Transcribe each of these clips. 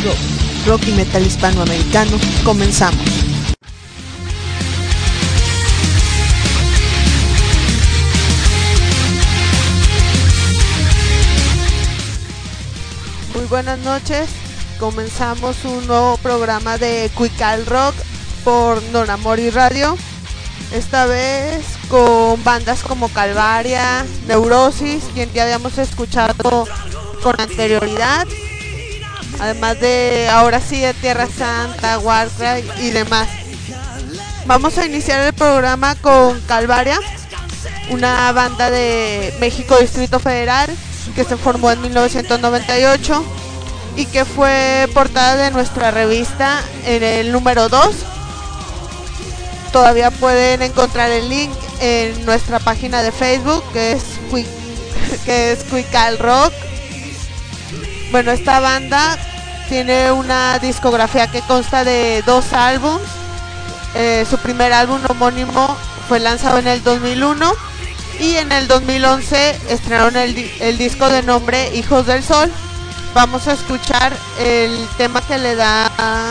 Rock, rock y metal hispanoamericano. Comenzamos. Muy buenas noches, comenzamos un nuevo programa de Cuical Rock por Don Amor y Radio. Esta vez con bandas como Calvaria, Neurosis, quien ya habíamos escuchado con anterioridad, además de ahora sí de Tierra Santa, Warcry y demás. Vamos a iniciar el programa con Calvaria, una banda de México, Distrito Federal, que se formó en 1998 y que fue portada de nuestra revista en el número 2. Todavía pueden encontrar el link en nuestra página de Facebook, que es Cuical Rock. Bueno, esta banda tiene una discografía que consta de 2 álbumes. Su primer álbum homónimo fue lanzado en el 2001 y en el 2011 estrenaron el disco de nombre Hijos del Sol. Vamos a escuchar el tema que le da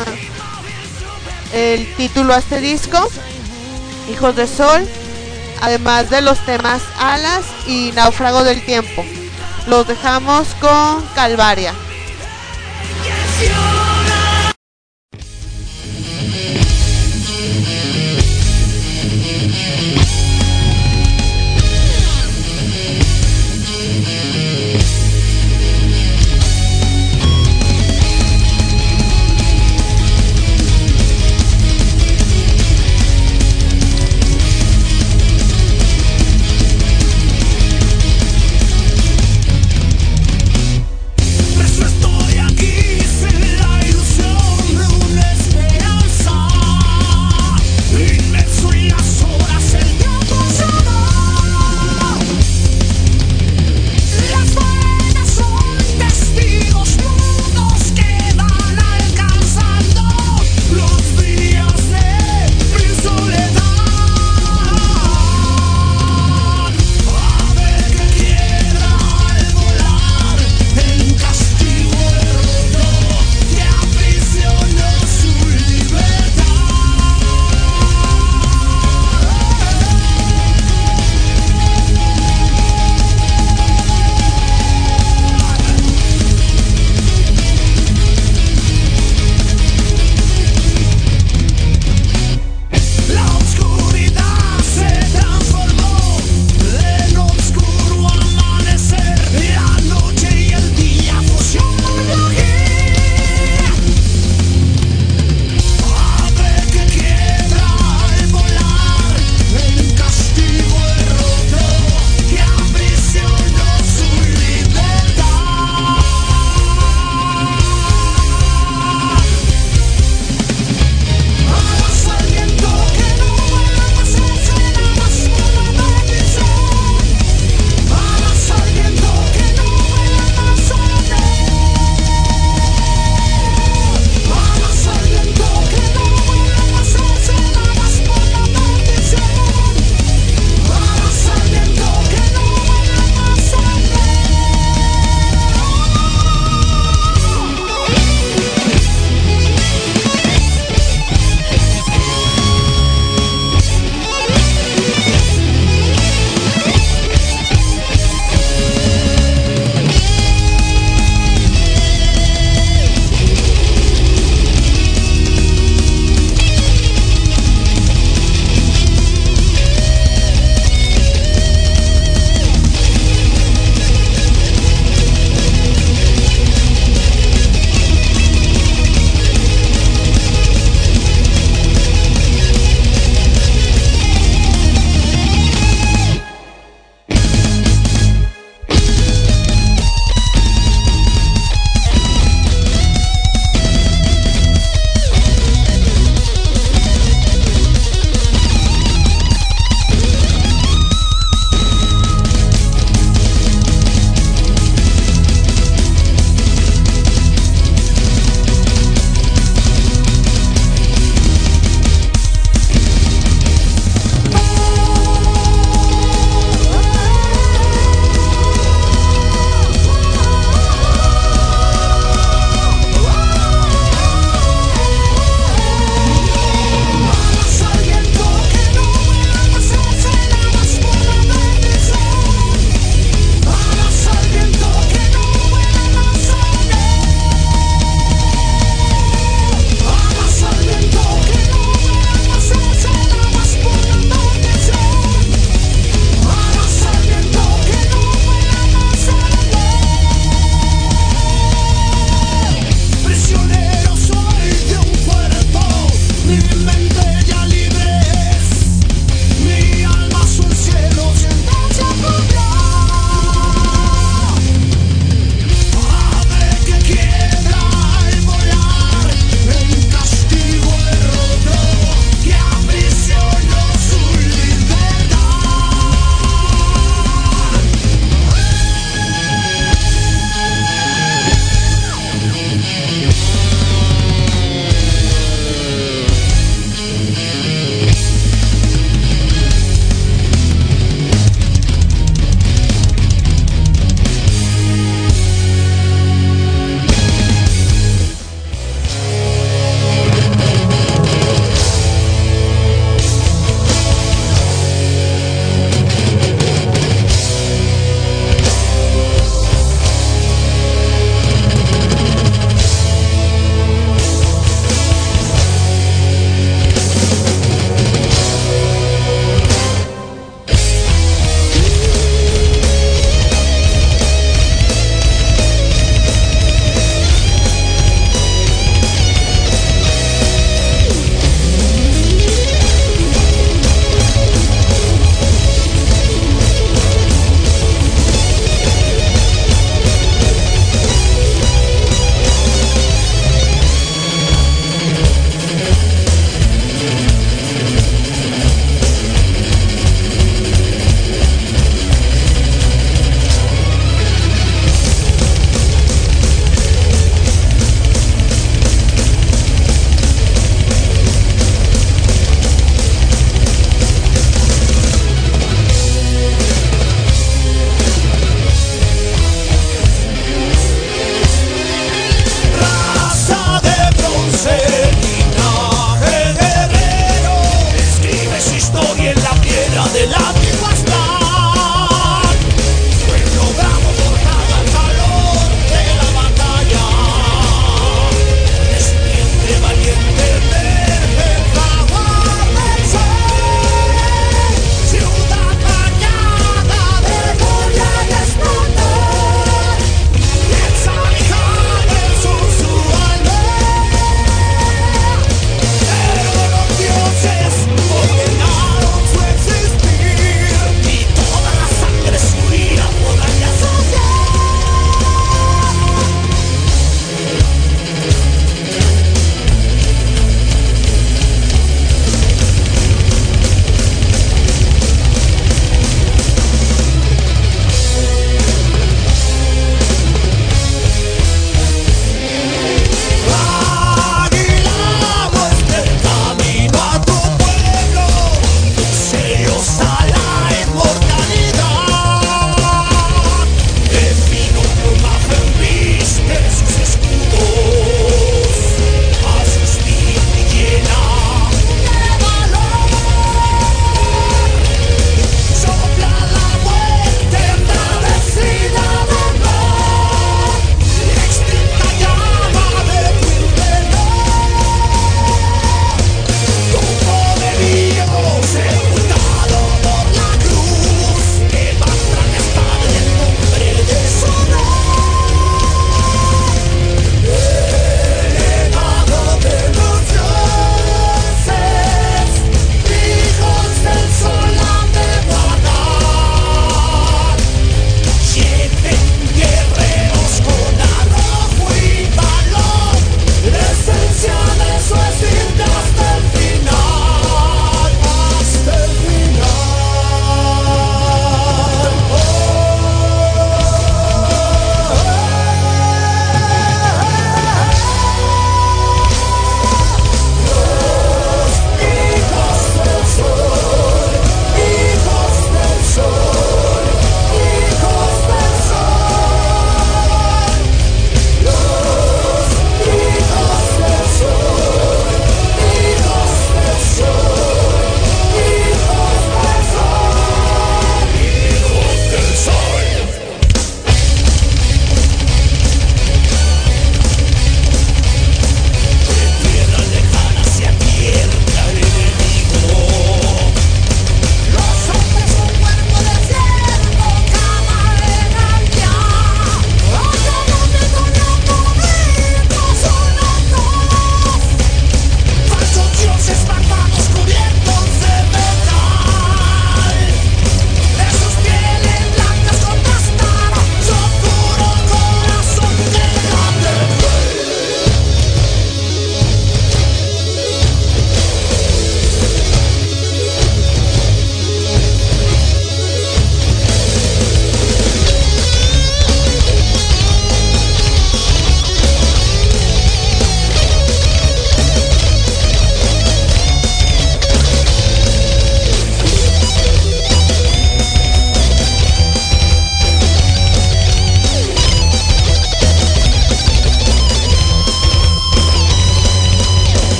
el título a este disco, Hijos del Sol, además de los temas Alas y Náufrago del Tiempo. Los dejamos con Calvaria. Resuelve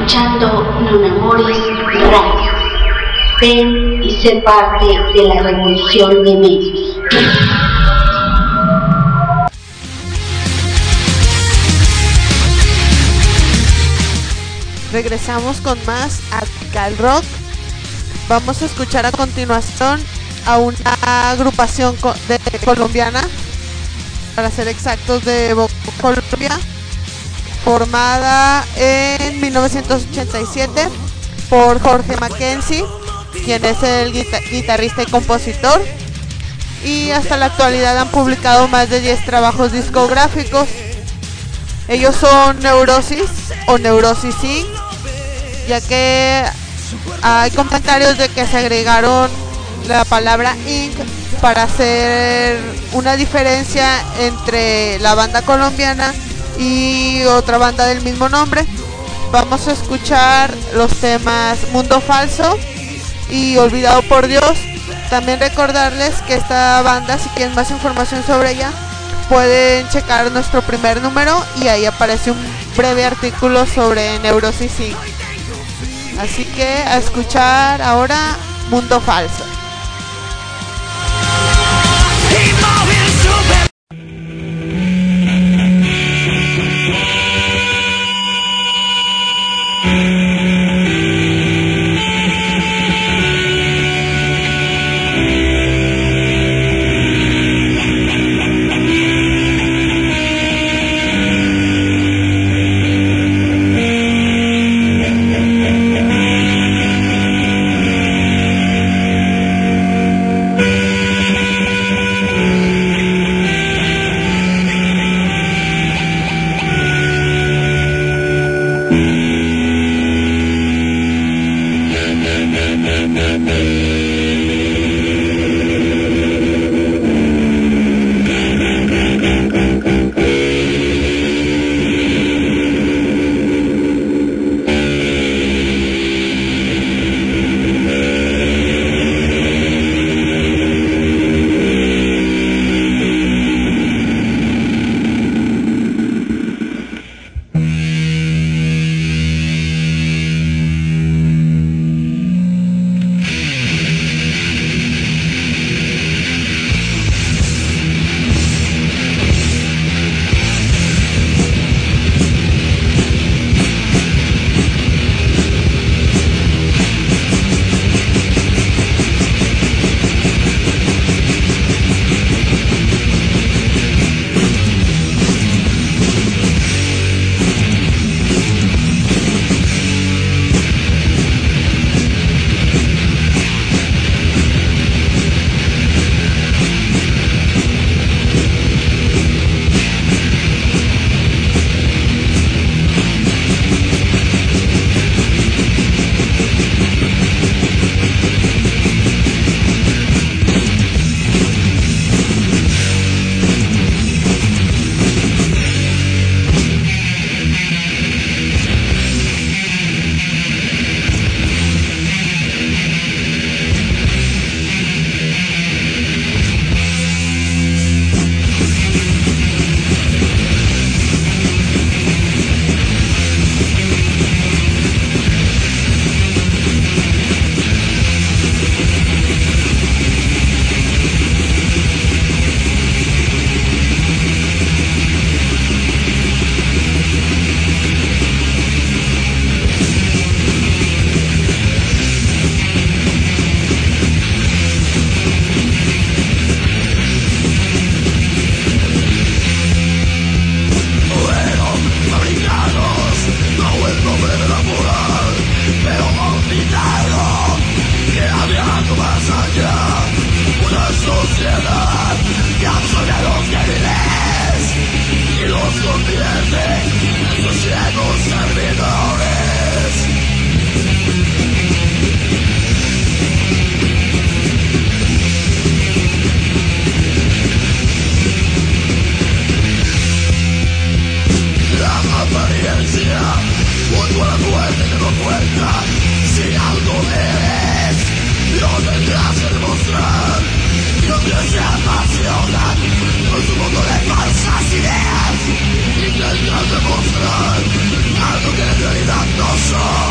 escuchando Nonamori Radio. Ven y sé parte de la revolución de medios. Regresamos con más a Cal Rock. Vamos a escuchar a continuación a una agrupación colombiana, para ser exactos, de Colombia, formada en 1987 por Jorge Mackenzie, quien es el guitarrista y compositor, y hasta la actualidad han publicado más de 10 trabajos discográficos. Ellos son Neurosis o Neurosis Inc., ya que hay comentarios de que se agregaron la palabra Inc. para hacer una diferencia entre la banda colombiana y otra banda del mismo nombre. Vamos a escuchar los temas Mundo Falso y Olvidado por Dios. También recordarles que esta banda, si quieren más información sobre ella, pueden checar nuestro primer número y ahí aparece un breve artículo sobre Neurosis Inc. Así que a escuchar ahora Mundo Falso. Intentan demostrar algo que en realidad no son.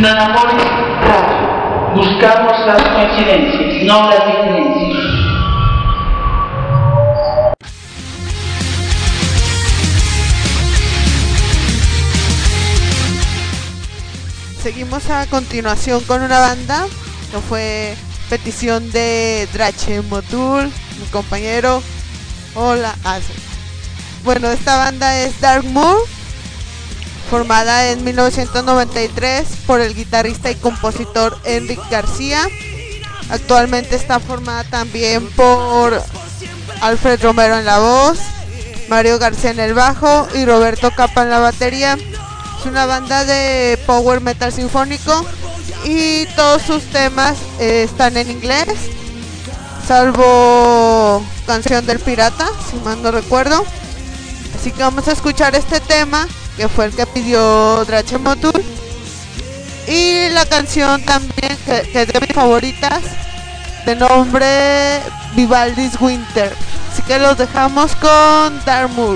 Nonamores Radio. Buscamos las coincidencias, no las diferencias. Seguimos a continuación con una banda que fue petición de Drache Motul, mi compañero. Hola, bueno, esta banda es Dark Moor, formada en 1993 por el guitarrista y compositor Enric García. Actualmente está formada también por Alfred Romero en la voz, Mario García en el bajo y Roberto Capa en la batería. Es una banda de power metal sinfónico y todos sus temas están en inglés, salvo Canción del Pirata, si mal no recuerdo. Así que vamos a escuchar este tema, que fue el que pidió Drache Motul, y la canción también que es de mis favoritas, de nombre Vivaldi's Winter. Así que los dejamos con Dark Moor.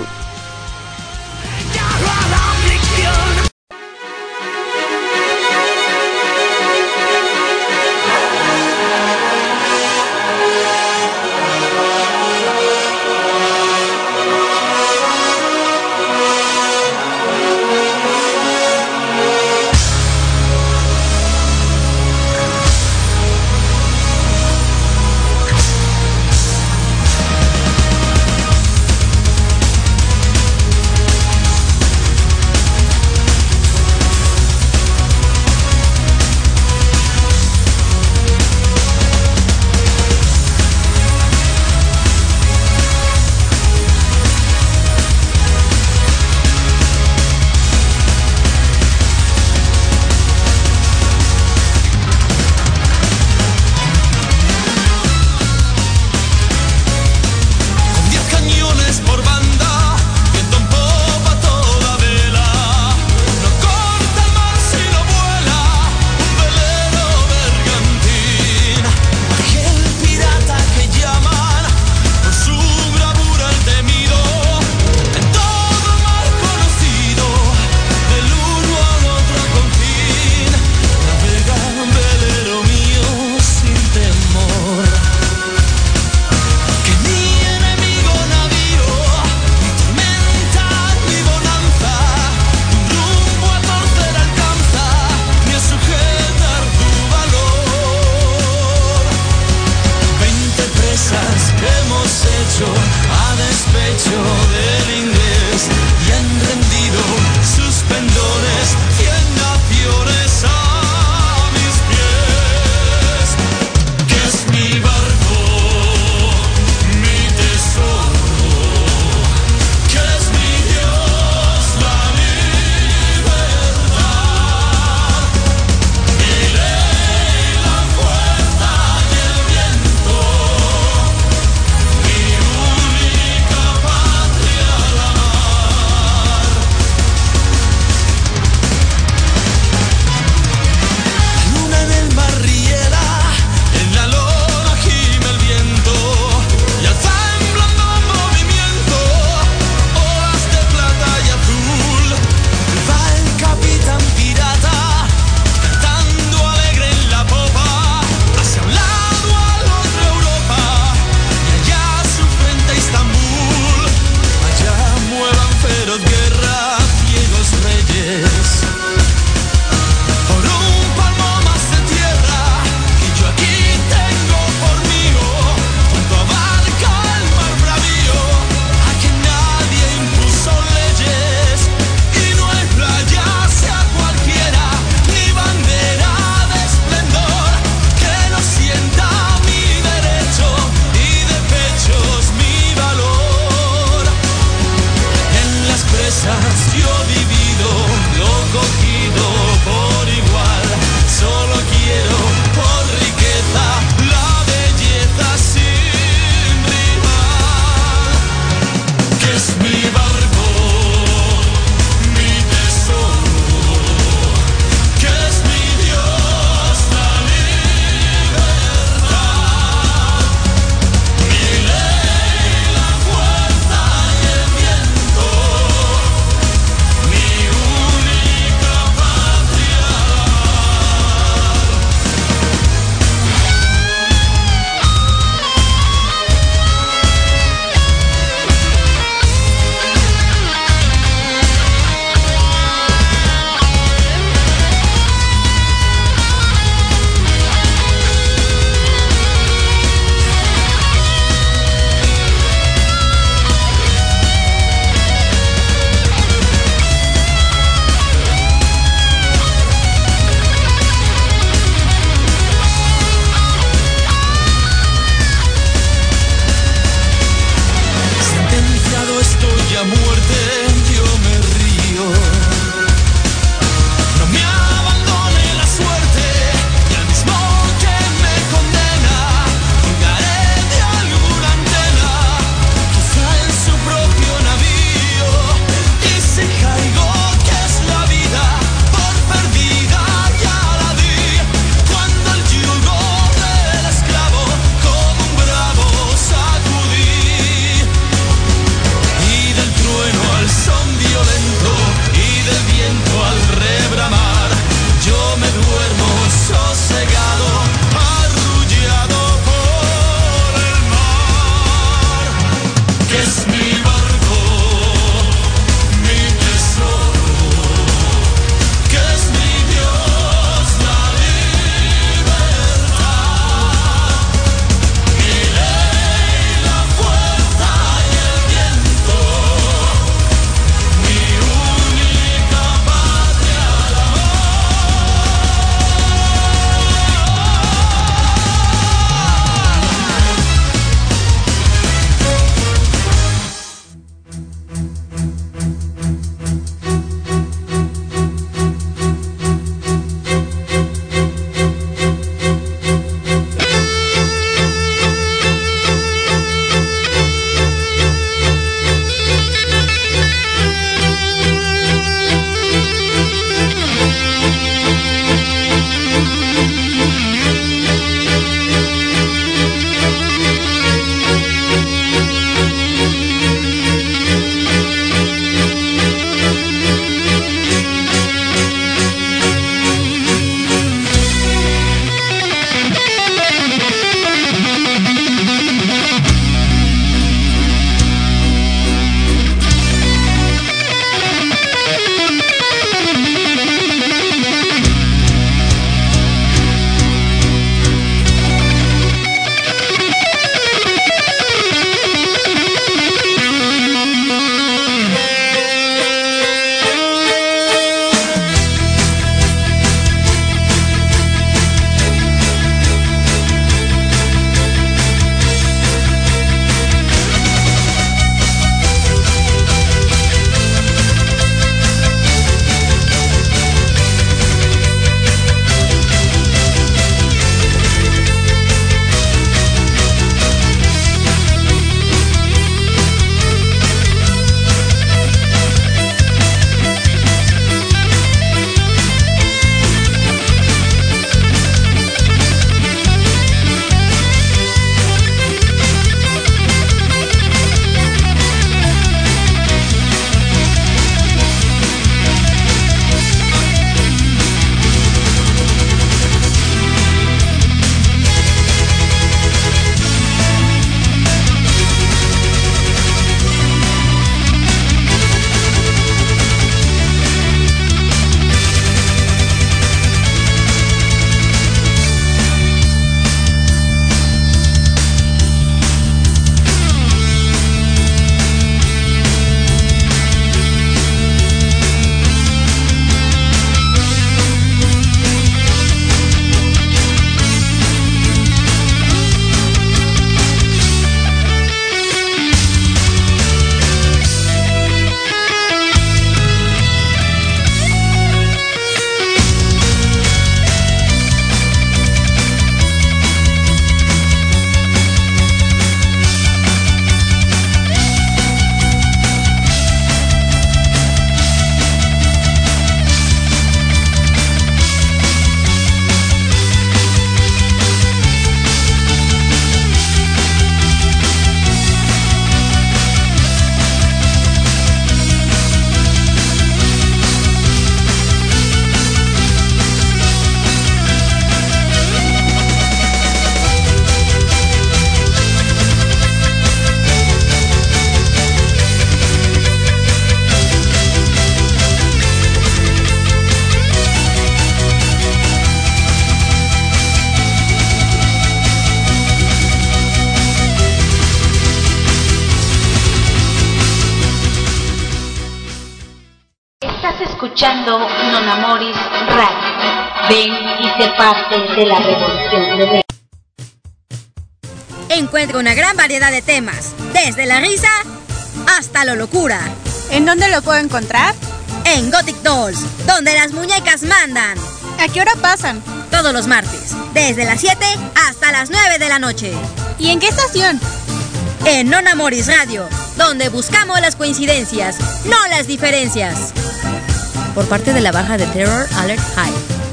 escuchando Non Amoris Radio. Ven y sé parte de la revolución de México. Encuentra una gran variedad de temas, desde la risa hasta la locura. ¿En dónde lo puedo encontrar? En Gothic Dolls, donde las muñecas mandan. ¿A qué hora pasan? Todos los martes, desde las 7 hasta las 9 de la noche. ¿Y en qué estación? En Non Amoris Radio, donde buscamos las coincidencias, no las diferencias. Por parte de la baja de Terror Alert High.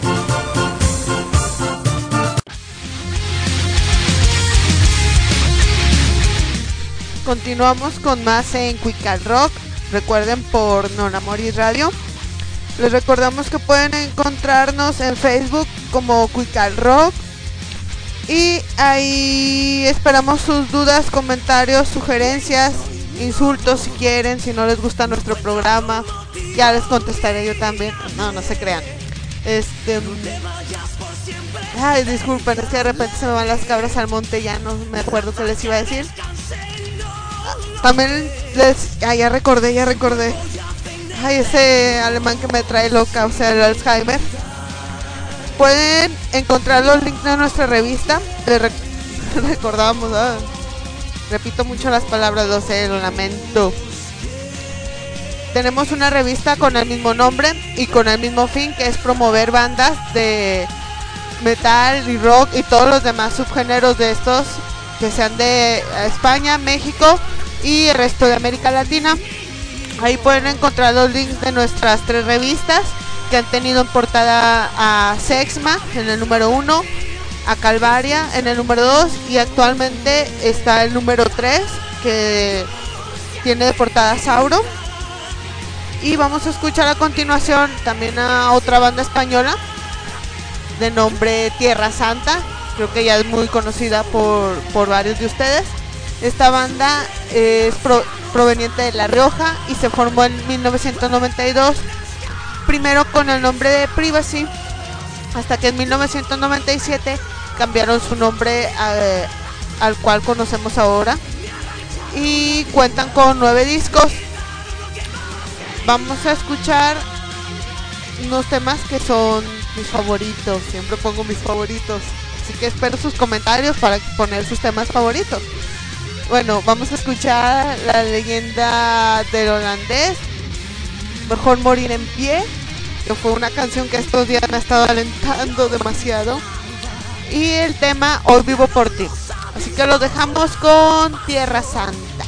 Continuamos con más en Quical Rock. Recuerden, por Non Amoris Radio. Les recordamos que pueden encontrarnos en Facebook como Quical Rock. Y ahí esperamos sus dudas, comentarios, sugerencias, insultos si quieren, si no les gusta nuestro programa. Ya les contestaré yo también. No se crean. Ay, disculpen, es que de repente se me van las cabras al monte, ya no me acuerdo qué les iba a decir. También ya recordé. Ay, ese alemán que me trae loca, o sea, el Alzheimer. Pueden encontrar los links de nuestra revista. Recordamos, repito mucho las palabras, lo sé, lo lamento. Tenemos una revista con el mismo nombre y con el mismo fin, que es promover bandas de metal y rock y todos los demás subgéneros de estos, que sean de España, México y el resto de América Latina. Ahí pueden encontrar los links de nuestras 3 revistas que han tenido en portada a Sexma en el número 1, a Calvaria en el número 2 y actualmente está el número 3 que tiene de portada Sauro. Y vamos a escuchar a continuación también a otra banda española de nombre Tierra Santa. Creo que ya es muy conocida por varios de ustedes. Esta banda es proveniente de La Rioja y se formó en 1992, primero con el nombre de Privacy, hasta que en 1997 cambiaron su nombre al cual conocemos ahora, y cuentan con 9 discos. Vamos a escuchar unos temas que son mis favoritos, siempre pongo mis favoritos, así que espero sus comentarios para poner sus temas favoritos. Bueno, vamos a escuchar La Leyenda del Holandés, Mejor Morir en Pie, que fue una canción que estos días me ha estado alentando demasiado, y el tema Hoy Vivo por Ti. Así que lo dejamos con Tierra Santa.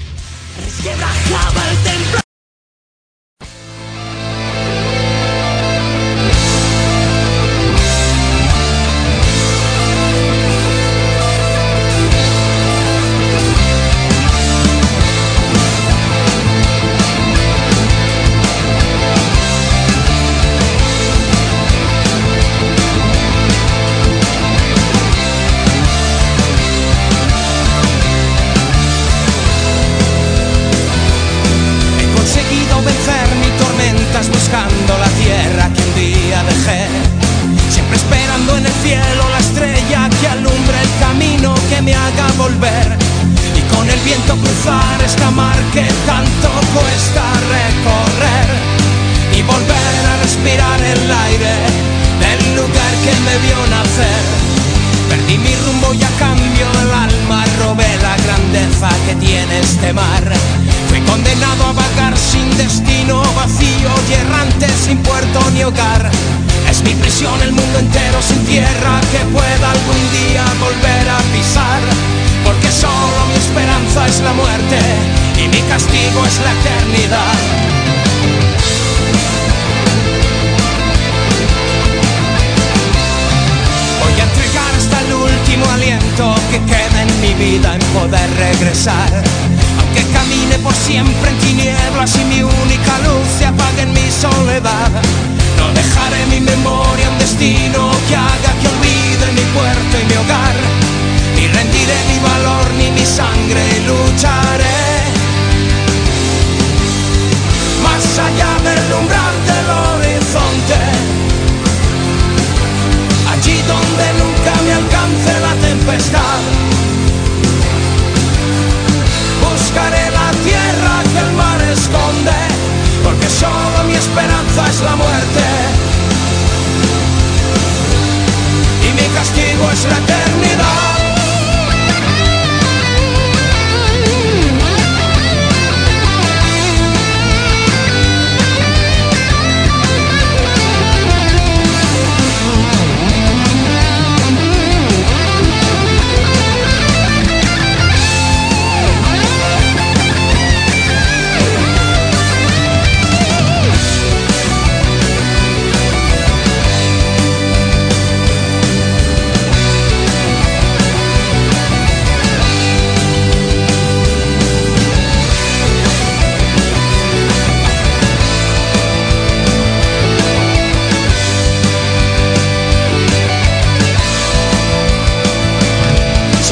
Buscando la tierra que un día dejé, siempre esperando en el cielo la estrella que alumbre el camino que me haga volver, y con el viento cruzar esta mar que tanto cuesta recorrer, y volver a respirar el aire del lugar que me vio nacer. Perdí mi rumbo y a cambio del alma robé la grandeza que tiene este mar. Fui condenado a vagar sin destino, vacío y errante, sin puerto ni hogar. Es mi prisión el mundo entero sin tierra que pueda algún día volver a pisar. Porque solo mi esperanza es la muerte y mi castigo es la eternidad. Voy a entregar hasta el último aliento que queda en mi vida en poder regresar. Que camine por siempre en tinieblas y mi única luz se apague en mi soledad. No dejaré mi memoria un destino que haga que olvide mi puerto y mi hogar. Ni rendiré mi valor ni mi sangre y lucharé más allá del umbral del horizonte, allí donde nunca me alcance la tempestad. Buscaré la tierra que el mar esconde, porque solo mi esperanza es la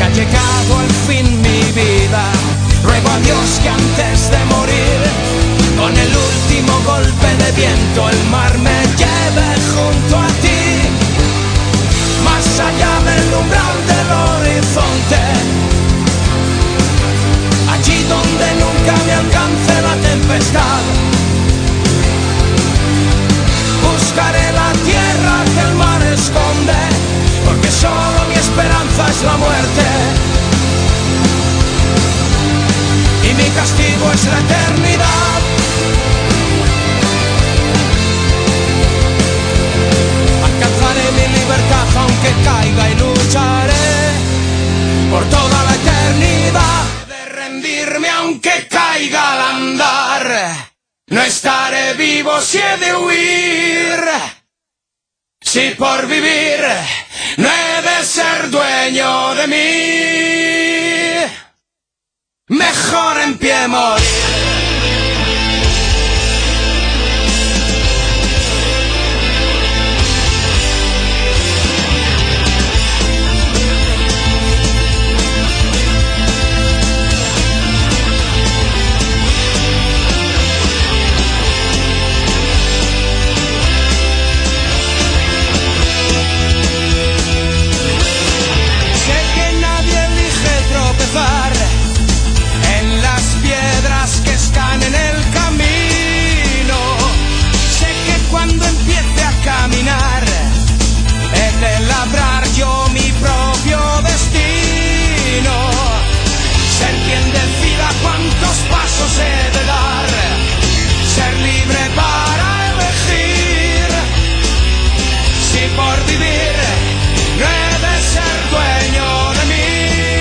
ha llegado al fin mi vida. Ruego a Dios que antes de morir, con el último golpe de viento, el mar me lleve junto a ti, más allá del umbral del horizonte, allí donde nunca me alcance la tempestad. Buscaré la tierra que el mar esconde, porque solo mi esperanza es la muerte. Y mi castigo es la eternidad. Alcanzaré mi libertad aunque caiga y lucharé por toda la eternidad. De rendirme aunque caiga al andar, no estaré vivo si he de huir. Si por vivir no he de ser dueño de mí, mejor en pie morir. En las piedras que están en el camino, sé que cuando empiece a caminar he de labrar yo mi propio destino, ser quien decida cuántos pasos he de dar, ser libre para elegir. Si por vivir no he de ser dueño de mí,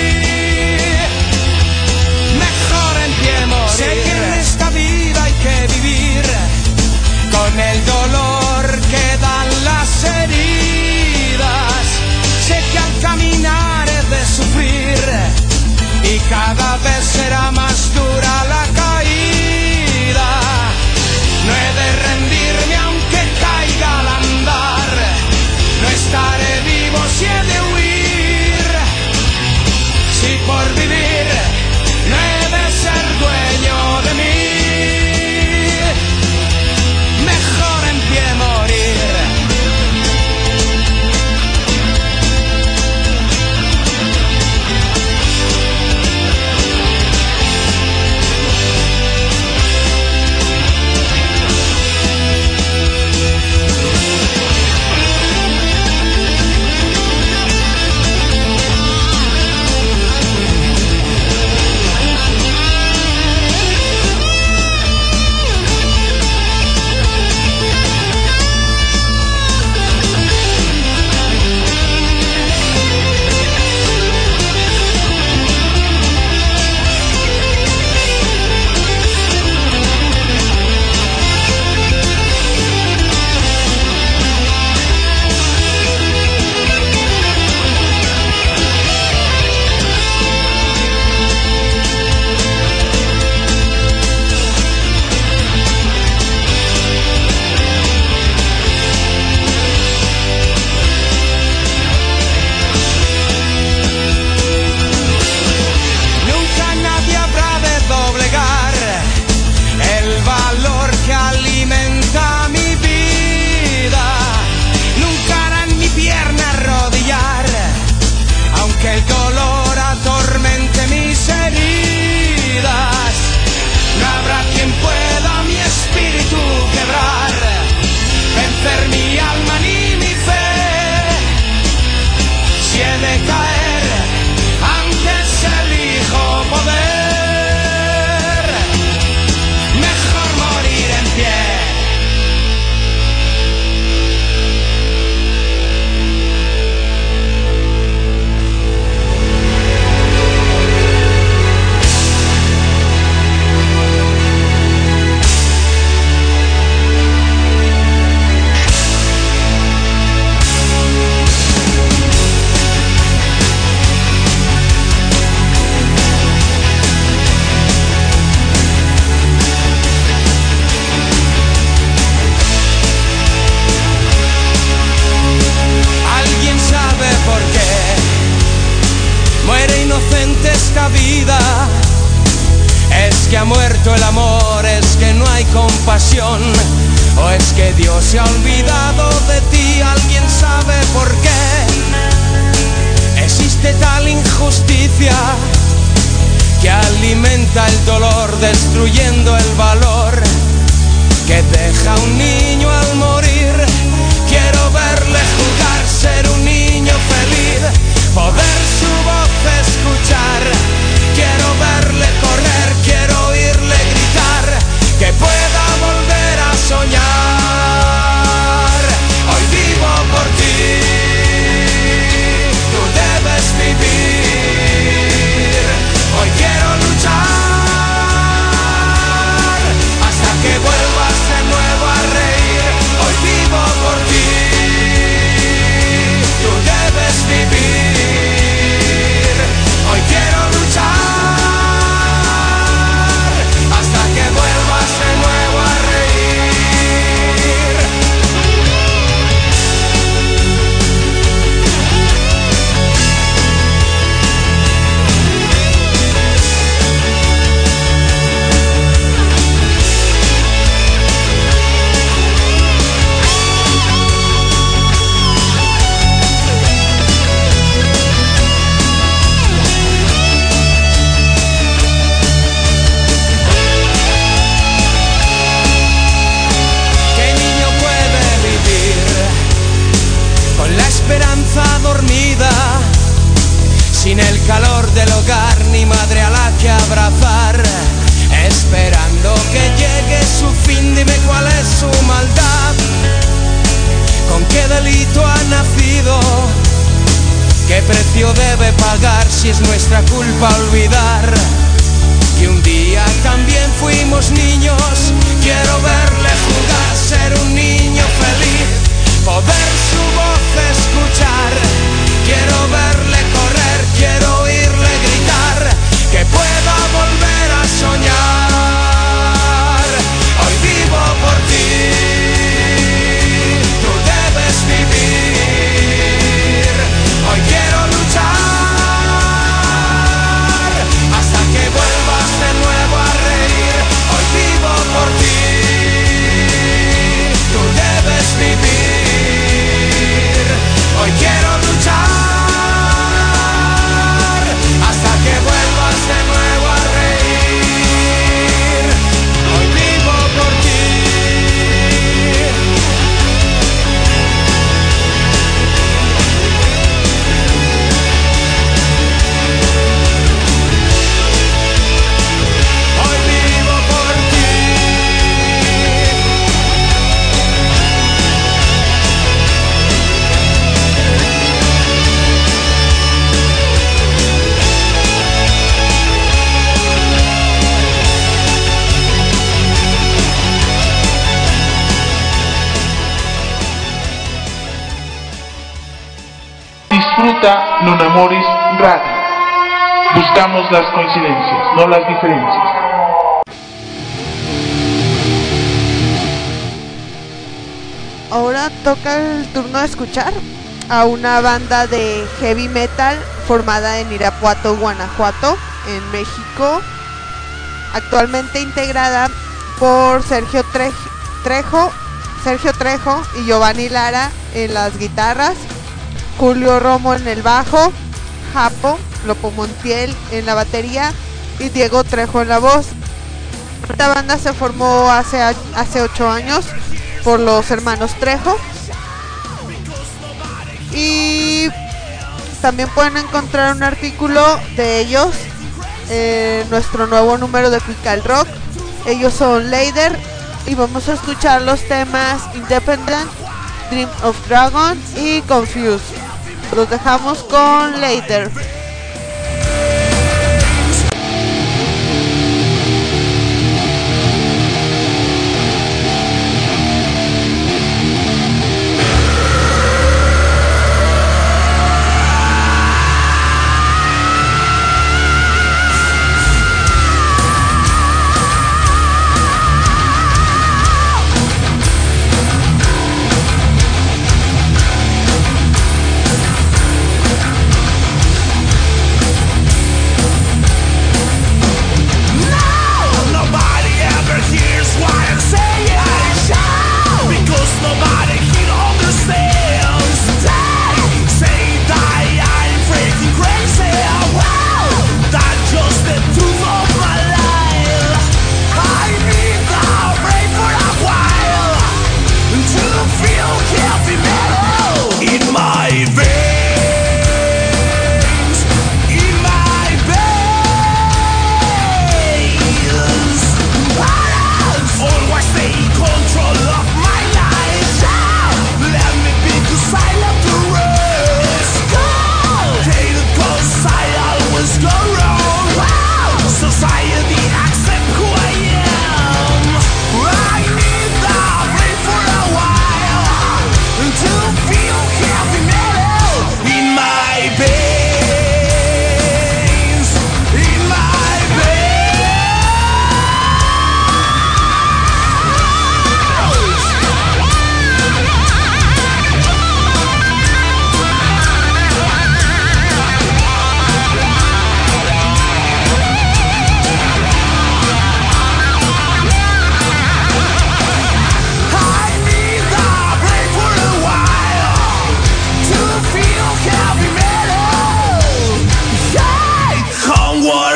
sé que en esta vida hay que vivir con el dolor que dan las heridas. Sé que al caminar he de sufrir y cada vez será más dura la caída. No he de rendirme aunque caiga al andar, no estaré vivo si he de huir. Si por vivir no he de ser dueño de mí, mejor en pie morir. esta vida. Es que ha muerto el amor, es que no hay compasión, o es que Dios se ha olvidado de ti, alguien sabe por qué. Existe tal injusticia que alimenta el dolor, destruyendo el valor que deja un niño al morir. Quiero verle jugar, ser un niño feliz, poder su voz escuchar. Quiero verle correr, quiero oírle gritar, que pueda volver a soñar. Hoy vivo por ti, tú debes vivir. Hoy quiero luchar hasta que vuelvas de nuevo a reír. Hoy vivo por ti, tú debes vivir. Hoy quiero luchar hasta que vuelvas de nuevo a reír. Esperanza dormida, sin el calor del hogar ni madre a la que abrazar, esperando que llegue su fin. Dime cuál es su maldad, con qué delito ha nacido, qué precio debe pagar si es nuestra culpa olvidar que un día también fuimos niños. Quiero verle jugar, ser un niño feliz, poder su voz escuchar. Quiero verle correr, quiero oírle gritar, que pueda volver a soñar. Hoy vivo por ti, tú debes vivir. Hoy quiero luchar hasta que vuelvas de nuevo a reír. Hoy vivo por ti, tú debes vivir. Hoy quiero luchar hasta que vuelvas de nuevo a reír. Hoy vivo por ti. Hoy vivo por ti. Disfruta Nonamoris Radio. Buscamos las coincidencias, no las diferencias. Ahora toca el turno de escuchar a una banda de heavy metal formada en Irapuato, Guanajuato, en México, actualmente integrada por Sergio Trejo y Giovanni Lara en las guitarras, Julio Romo en el bajo, Japo Lopo Montiel en la batería y Diego Trejo en la voz. Esta banda se formó hace 8 años por los hermanos Trejo, y también pueden encontrar un artículo de ellos en nuestro nuevo número de Quical Rock. Ellos son Leider y vamos a escuchar los temas Independent, Dream of Dragon y Confused. Los dejamos con Leider.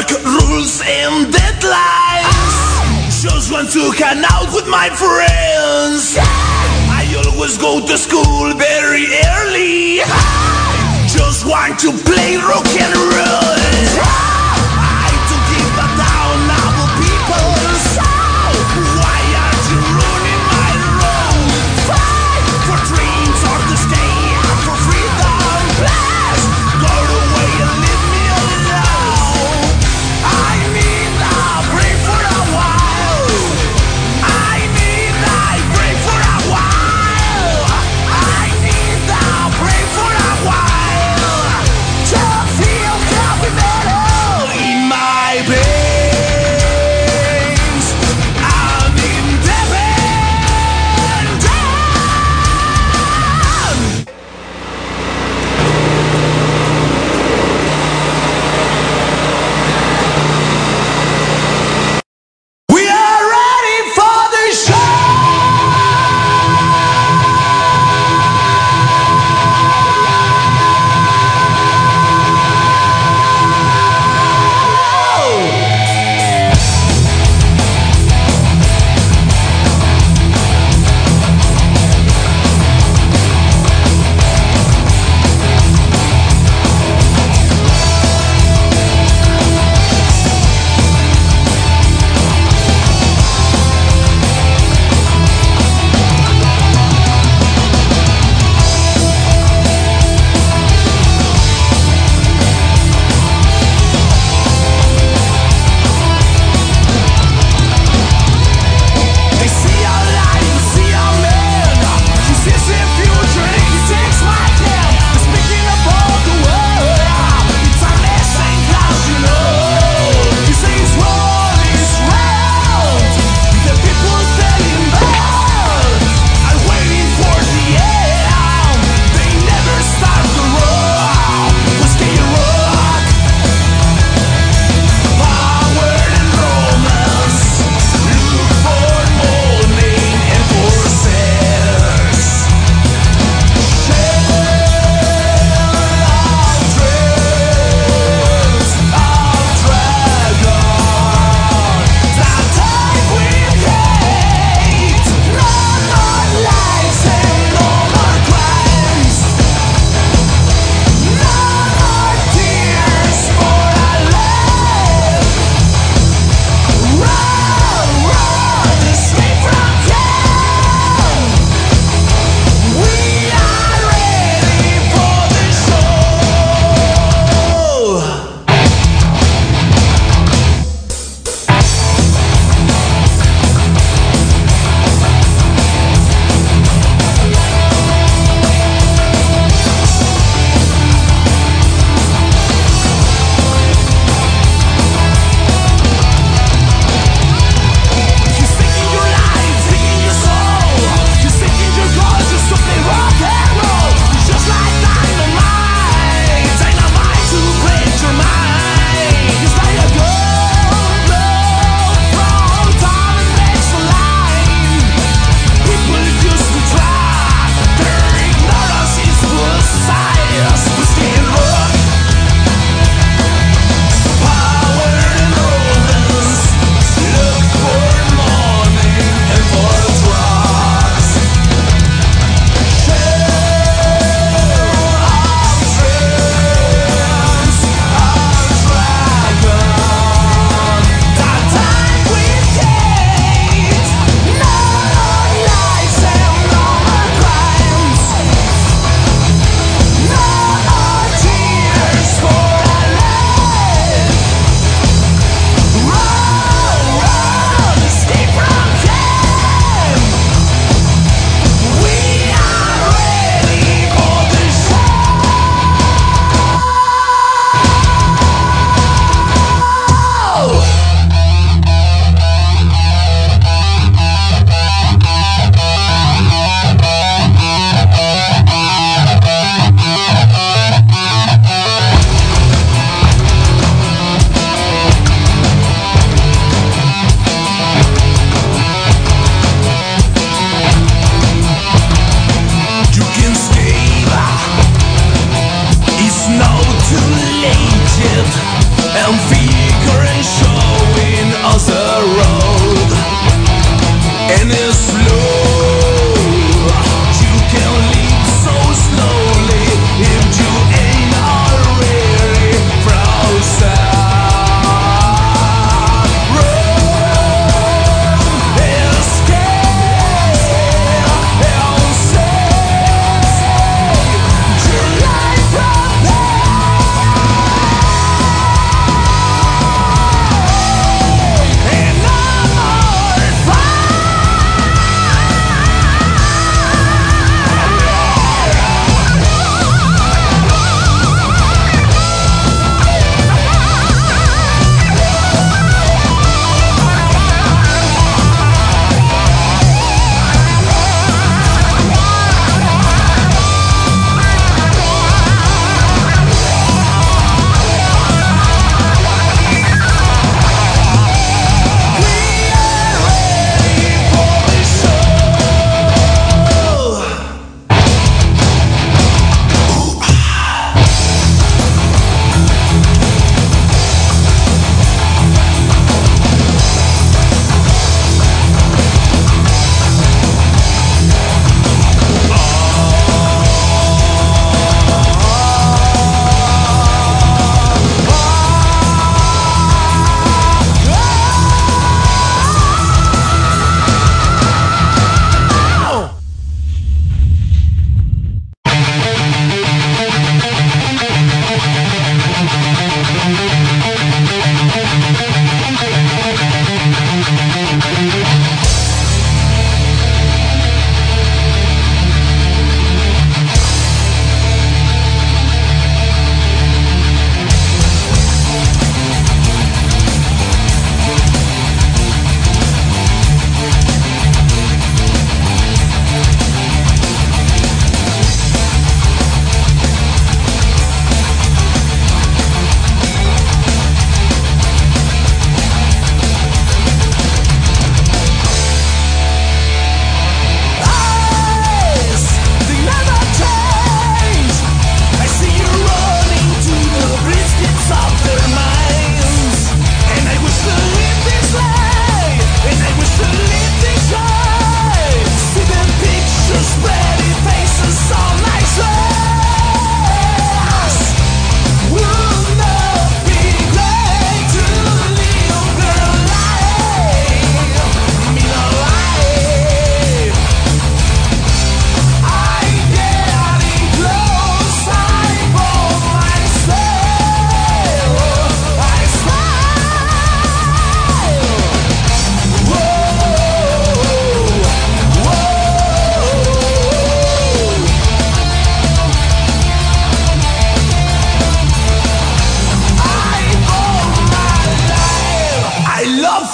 work rules and deadlines. Just want to hang out with my friends. I always go to school very early. Just want to play rock and roll. I don't give a damn about people. Why are you ruining my road? Fight for dreams or to stay out for freedom. Please go away and leave me alone. I need a break for a while. I need a break for a while. I need a break for a while. To feel happy better.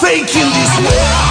faking this world.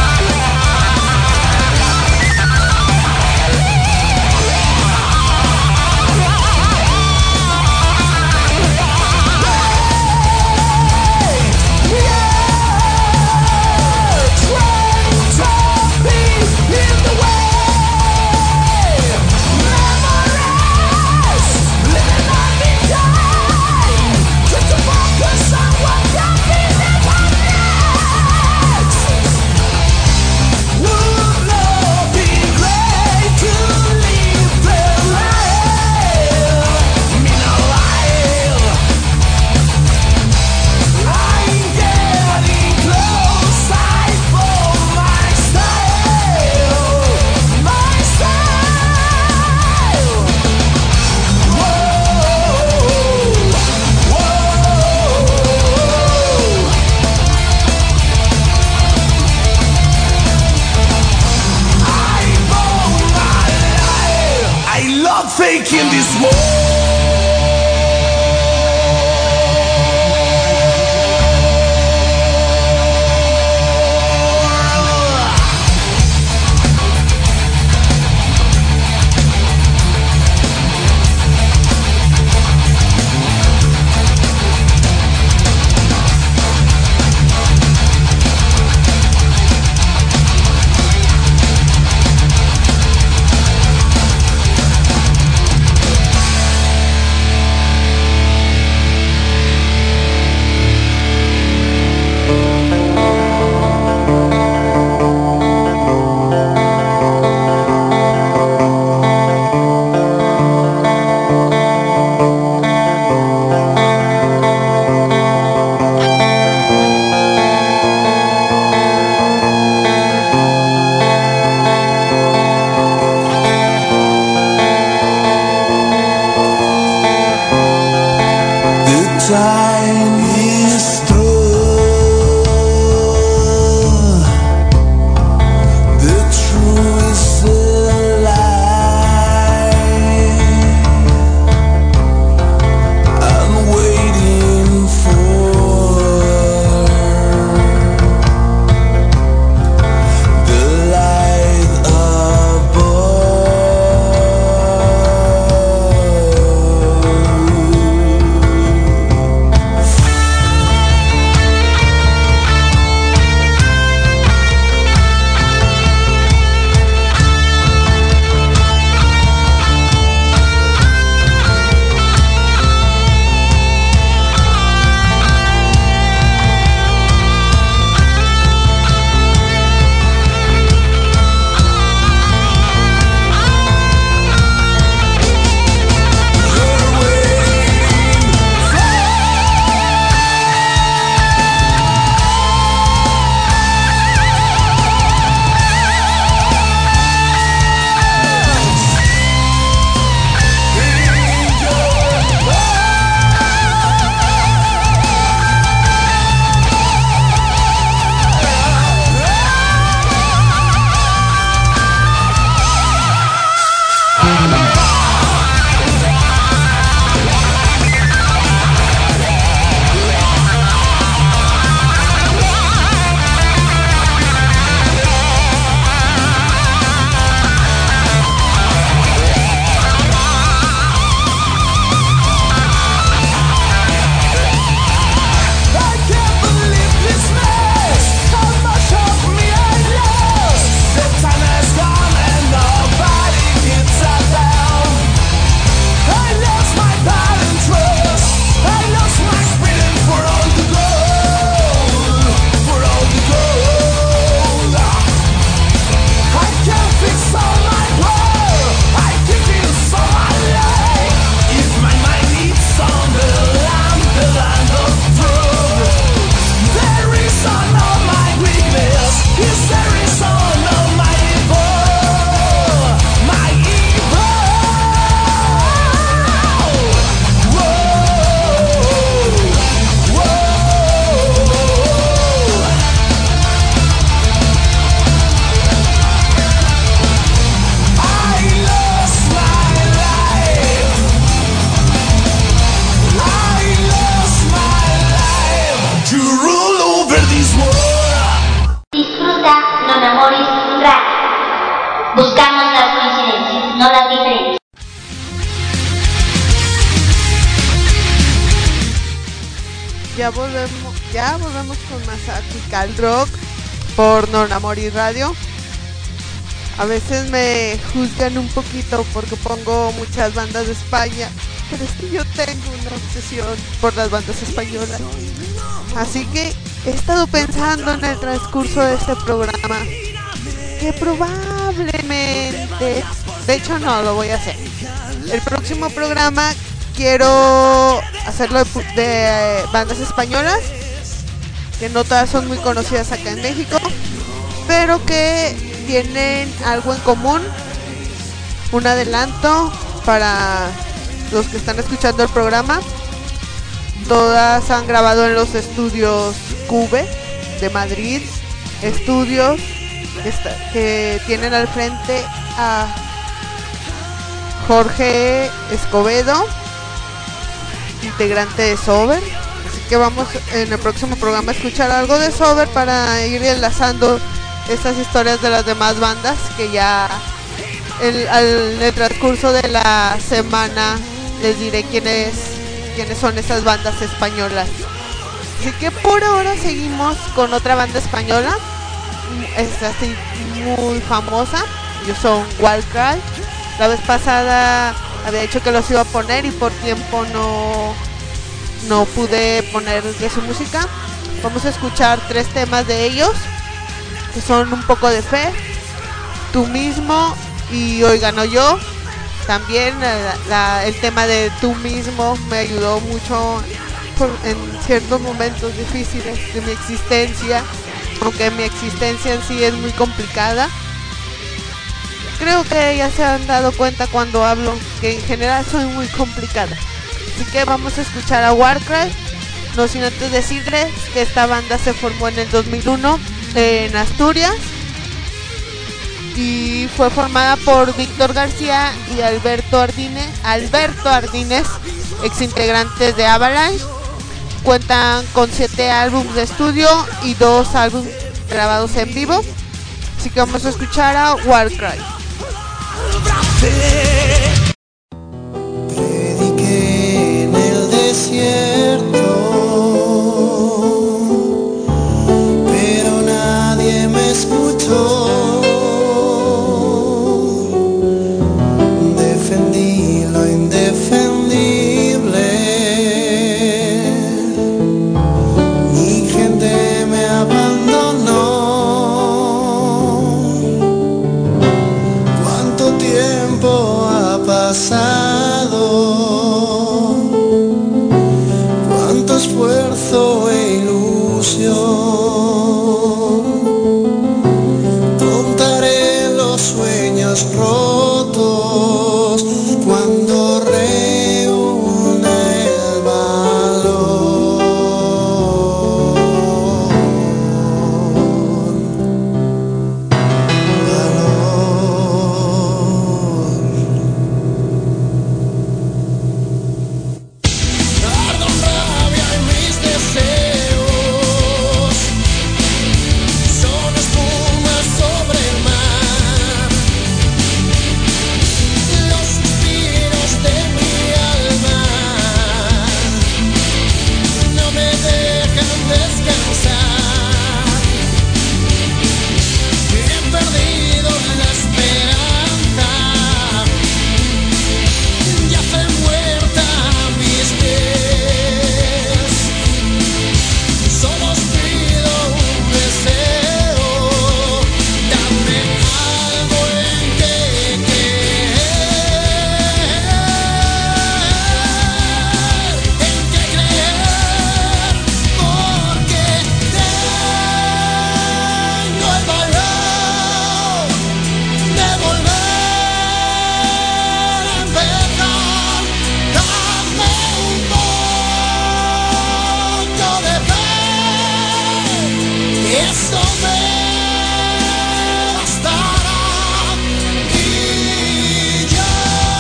Faking this war. Ya volvemos con más Quical Rock por Nonamori Radio. A veces me juzgan un poquito porque pongo muchas bandas de España, pero es que yo tengo una obsesión por las bandas españolas. Así que he estado pensando en el transcurso de este programa que probablemente, de hecho no lo voy a hacer. El próximo programa quiero hacerlo de bandas españolas, que no todas son muy conocidas acá en México, pero que tienen algo en común. Un adelanto para los que están escuchando el programa: todas han grabado en los estudios Cube de Madrid, estudios que tienen al frente a Jorge Escobedo, integrante de Sober. Así que vamos en el próximo programa a escuchar algo de Sober para ir enlazando estas historias de las demás bandas que ya en el transcurso de la semana les diré quiénes son esas bandas españolas. Así que por ahora seguimos con otra banda española, es así muy famosa. Ellos son Warcry. La vez pasada había dicho que los iba a poner y por tiempo no pude poner de su música. Vamos a escuchar 3 temas de ellos, que son Un poco de fe, Tú mismo y Hoy gano yo. También el tema de Tú mismo me ayudó mucho en ciertos momentos difíciles de mi existencia, aunque mi existencia en sí es muy complicada. Creo que ya se han dado cuenta cuando hablo que en general soy muy complicada. Así que vamos a escuchar a Warcry, no sin antes decirles que esta banda se formó en el 2001 en Asturias y fue formada por Víctor García y Alberto Ardínez, ex integrantes de Avalanche. Cuentan con 7 álbumes de estudio y 2 álbumes grabados en vivo. Así que vamos a escuchar a Warcry. Prediqué en el desierto, pero nadie me escuchó. Defendí lo indefendible, mi gente me abandonó. ¿Cuánto tiempo ha pasado? Cuánto esfuerzo e ilusión. Contaré los sueños rotos cuando reúne el valor. Ardo en rabia en mis deseos, son espumas sobre el mar. Los suspiros de mi alma no me dejan descansar. He perdido la esperanza, yace muerta a mis pies. Solo os pido un deseo, dame algo en que creer, porque tengo el valor de volver a empezar. Dame un poco de fe, eso me bastará, y yo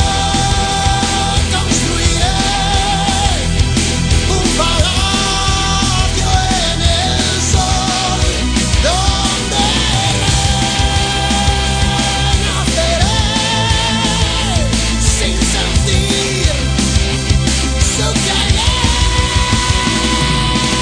construiré un palacio en el sol donde renaceré sin sentir su querer.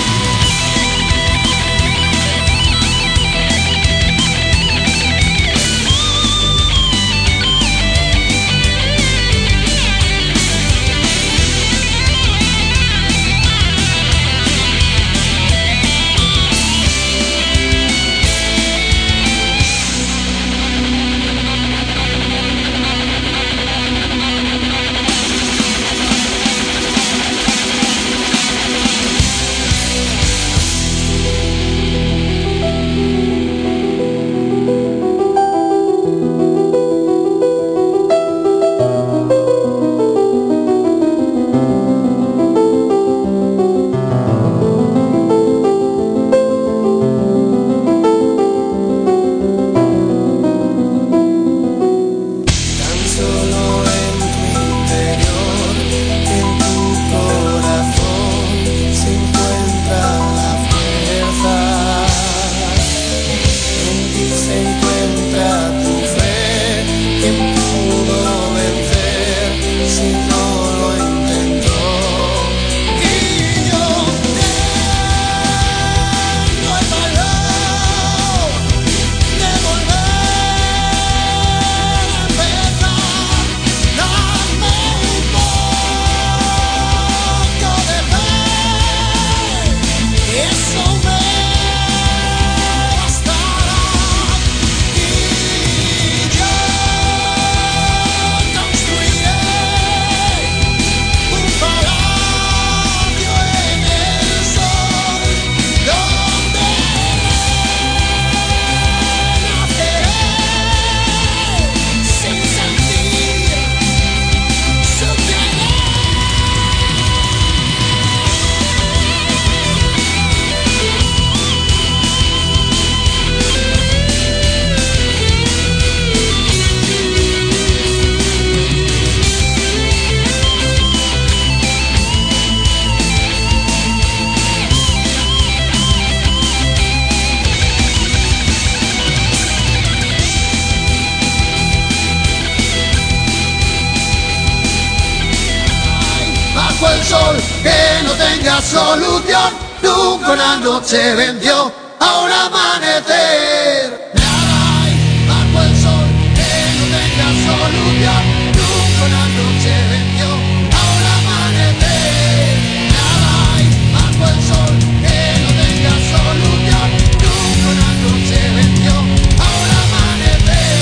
tenga solución, nunca una noche venció a un amanecer. Nada hay bajo el sol que no tenga solución, nunca una noche venció a un amanecer. Nada hay bajo el sol que no tenga solución, nunca una noche venció a un amanecer.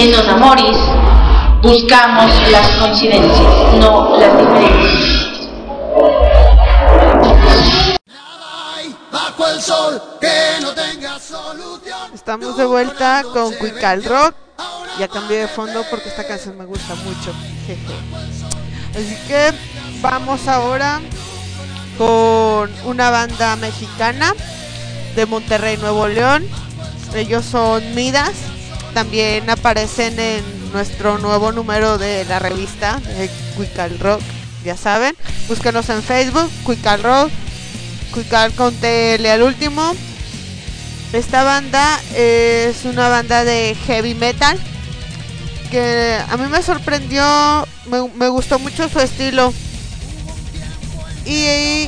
En Don Amoris buscamos las coincidencias, no las diferencias. Bajo el sol que no tenga solución. Estamos de vuelta con Cuical Rock. Ya cambié de fondo porque esta canción me gusta mucho. Así que vamos ahora con una banda mexicana de Monterrey, Nuevo León. Ellos son Midas. También aparecen en nuestro nuevo número de la revista de Cuical Rock. Ya saben, búsquenos en Facebook, Cuical Rock, Cuical con TL al último. Esta banda es una banda de heavy metal que a mí me sorprendió, me gustó mucho su estilo. Y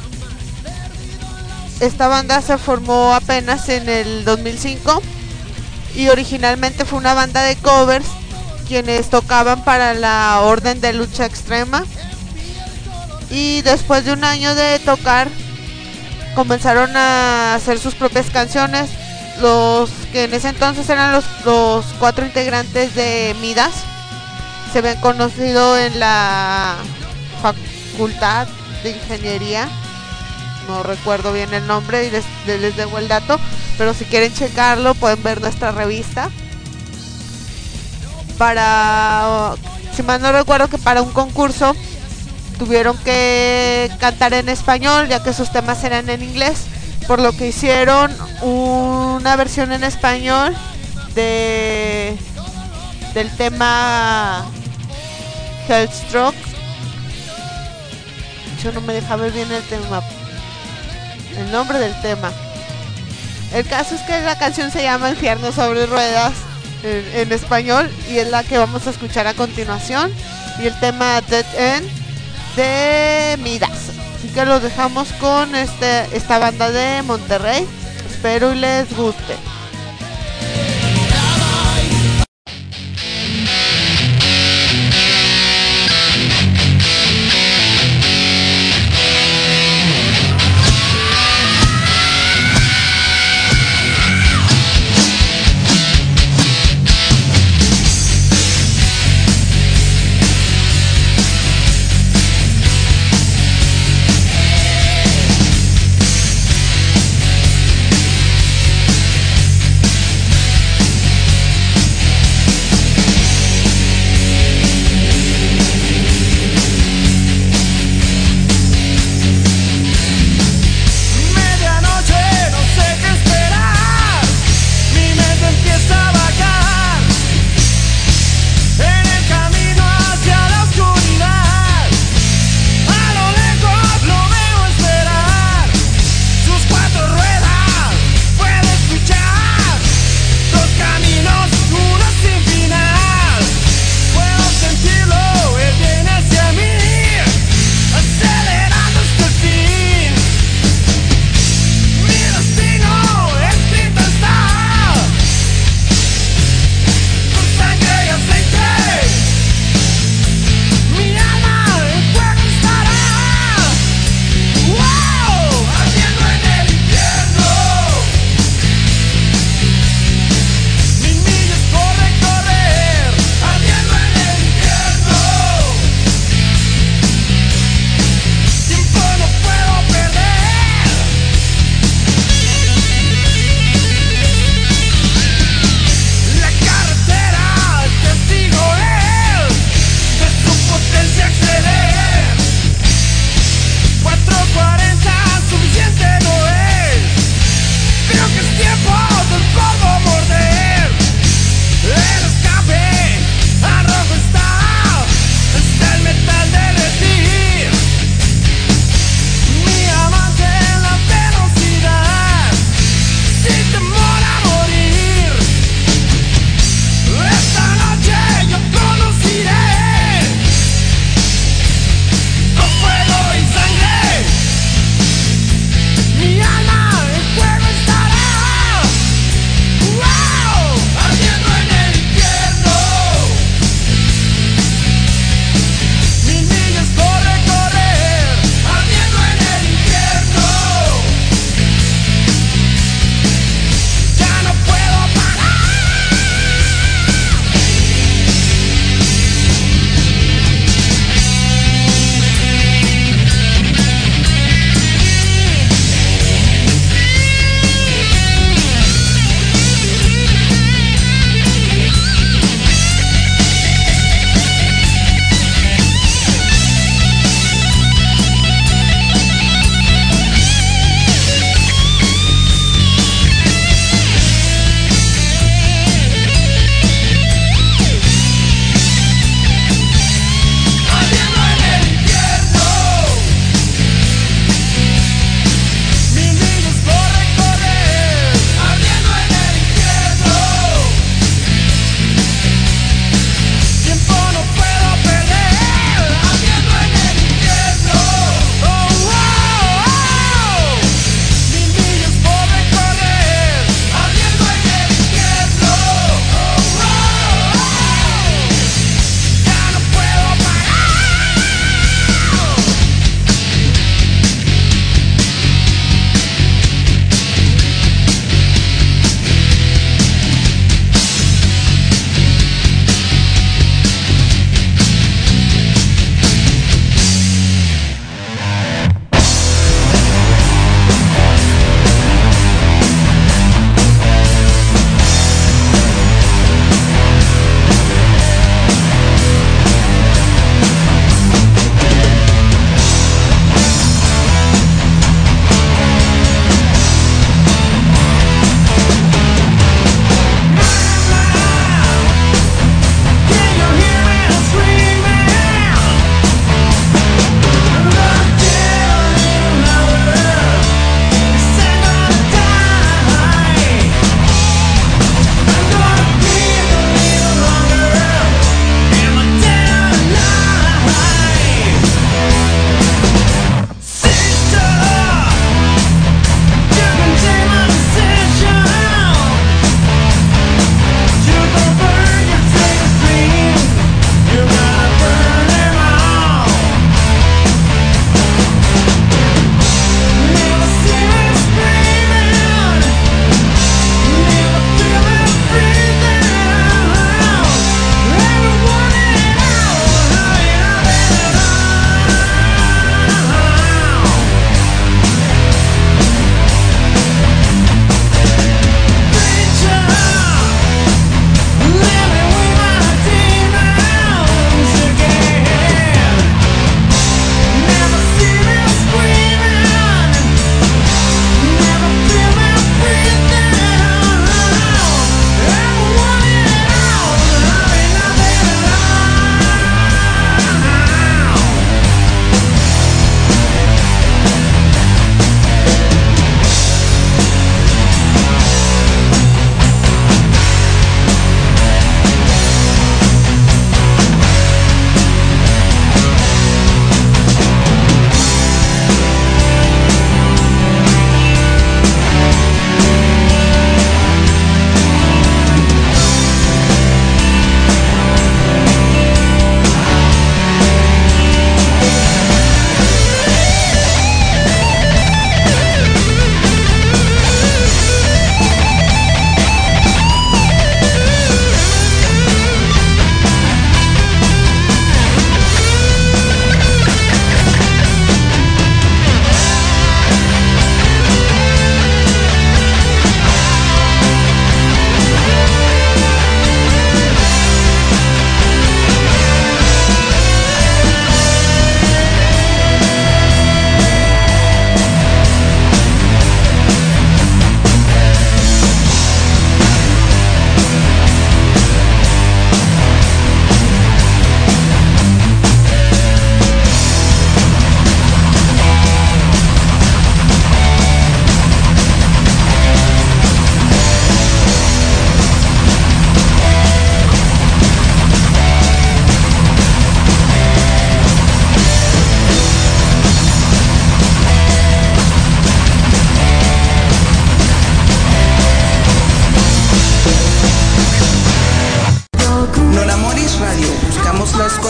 esta banda se formó apenas en el 2005 y originalmente fue una banda de covers quienes tocaban para la Orden de Lucha Extrema, y después de un año de tocar comenzaron a hacer sus propias canciones. Los que en ese entonces eran los 4 integrantes de Midas se habían conocido en la facultad de ingeniería, no recuerdo bien el nombre y les debo el dato, pero si quieren checarlo pueden ver nuestra revista. Si mal no recuerdo, que para un concurso tuvieron que cantar en español ya que sus temas eran en inglés, por lo que hicieron una versión en español del tema Hellstroke. Yo no me deja ver bien el nombre del tema. El caso es que la canción se llama Infierno sobre Ruedas en español, y es la que vamos a escuchar a continuación, y el tema Dead End de Midas. Así que los dejamos con esta banda de Monterrey. Espero y les guste.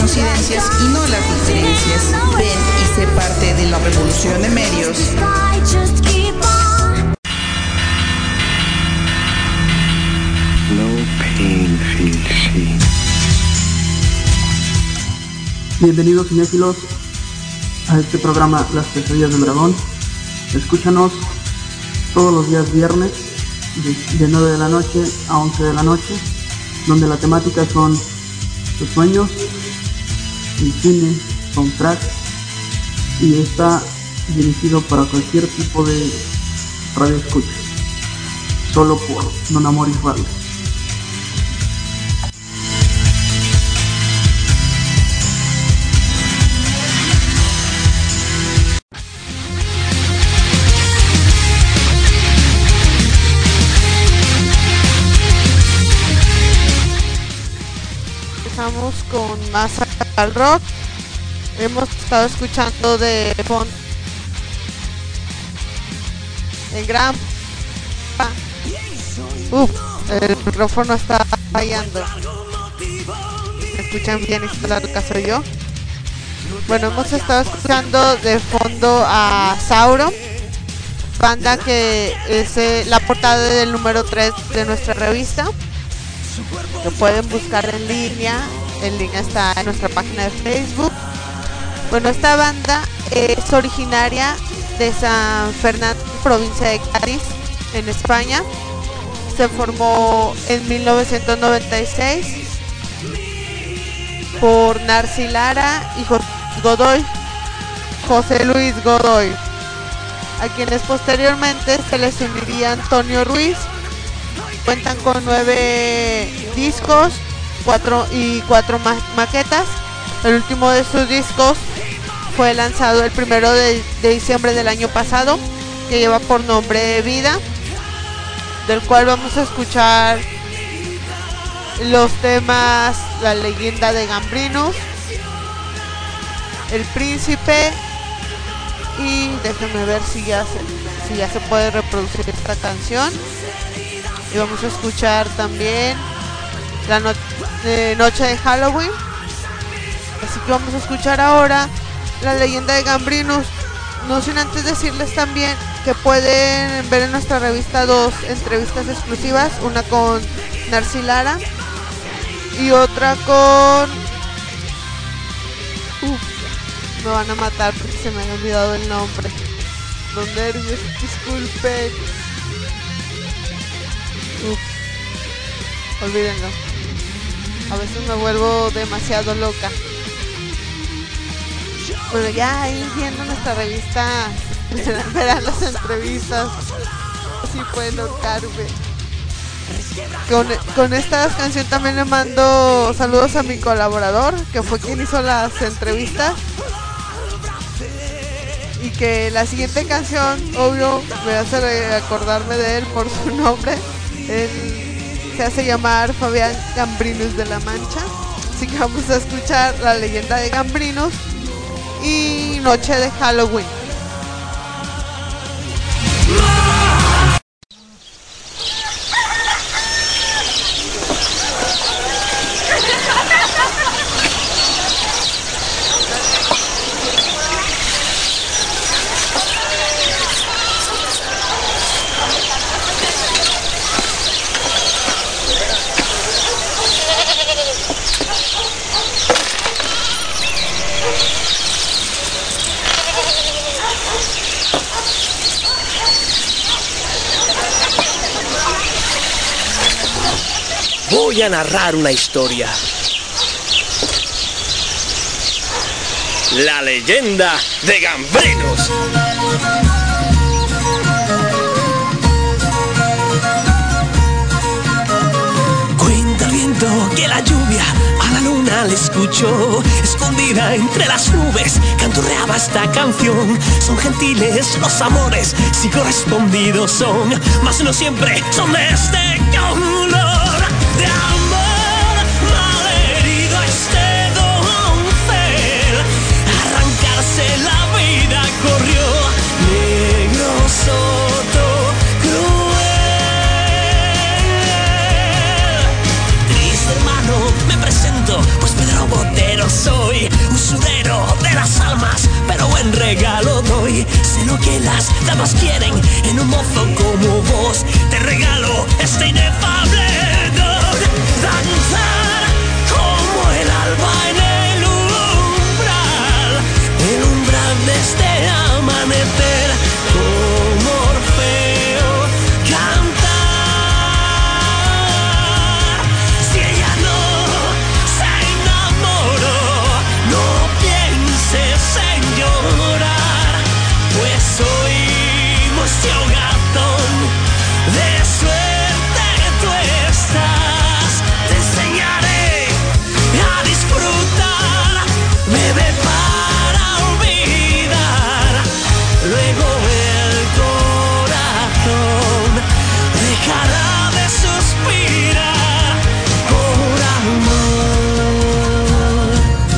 coincidencias y no las diferencias. Ven y sé parte de la revolución de medios. Bienvenidos cinéfilos a este programa Las Pesadillas del Dragón. Escúchanos todos los días viernes de 9 de la noche a 11 de la noche, donde la temática son los sueños, el cine, soundtrack, y está dirigido para cualquier tipo de radio escucha, solo por Nonamoris Radio. Empezamos con más al rock. Hemos estado escuchando de fondo el gran el micrófono está fallando. ¿Me escuchan bien? ¿Está lo que soy yo? Bueno, hemos estado escuchando de fondo a Sauron, banda que es la portada del número 3 de nuestra revista. Lo pueden buscar en línea. El link está en nuestra página de Facebook. Bueno, esta banda es originaria de San Fernando, provincia de Cádiz, en España. Se formó en 1996 por Narci Lara y José Luis Godoy, a quienes posteriormente se les uniría Antonio Ruiz. Cuentan con 9 discos, 4 maquetas. El último de sus discos fue lanzado el 1 de diciembre del año pasado, que lleva por nombre Vida, del cual vamos a escuchar los temas La leyenda de Gambrinus, El príncipe, y déjenme ver si ya se puede reproducir esta canción. Y vamos a escuchar también la noche de Halloween. Así que vamos a escuchar ahora La leyenda de Gambrinus. No sin antes decirles también que pueden ver en nuestra revista 2 entrevistas exclusivas, una con Narci Lara y otra con me van a matar porque se me ha olvidado el nombre. Don Nervios, disculpen. Olvídenlo. A veces me vuelvo demasiado loca. Bueno, ya ahí viendo nuestra revista verán las entrevistas. Así pueden notarme. Con esta canción también le mando saludos a mi colaborador, que fue quien hizo las entrevistas. Y que la siguiente canción, obvio, me hace acordarme de él por su nombre. Él se hace llamar Fabián Gambrinus de la Mancha. Así que vamos a escuchar La leyenda de Gambrinus y Noche de Halloween. Voy a narrar una historia. La leyenda de Gambrinus. Cuenta el viento que la lluvia a la luna le escuchó. Escondida entre las nubes canturreaba esta canción. Son gentiles los amores si correspondidos son, mas no siempre son de este color. De amor malherido este doncel, arrancarse la vida corrió. Negro soto cruel. Triste hermano me presento, pues Pedro Botero soy. damas quieren en un mozo como vos. Te regalo este inefable don, danzar como el alba en el umbral de este amanecer, como Orfeo cantar. Si ella no se enamoró, no pienses en llorar, pues oímos Tío Gatón, de suerte tú estás. Te enseñaré a disfrutar, bebé, para olvidar. Luego el corazón dejará de suspirar por amor.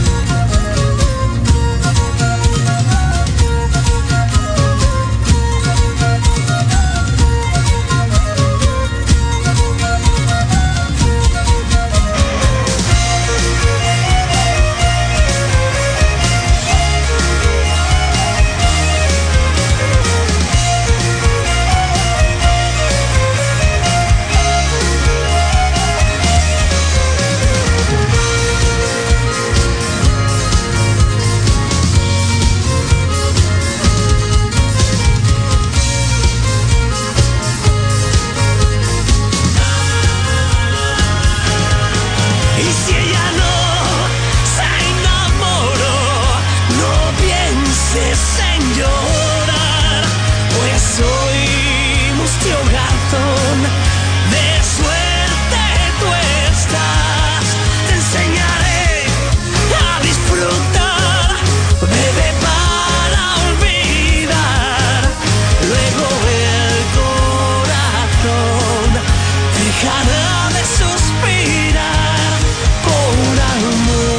Y si ella no se enamoró, no pienses en llorar, pues oímos Tío Gatón, de suerte tú estás. Te enseñaré a disfrutar, bebé, para olvidar. Luego el corazón dejará de suspirar por amor.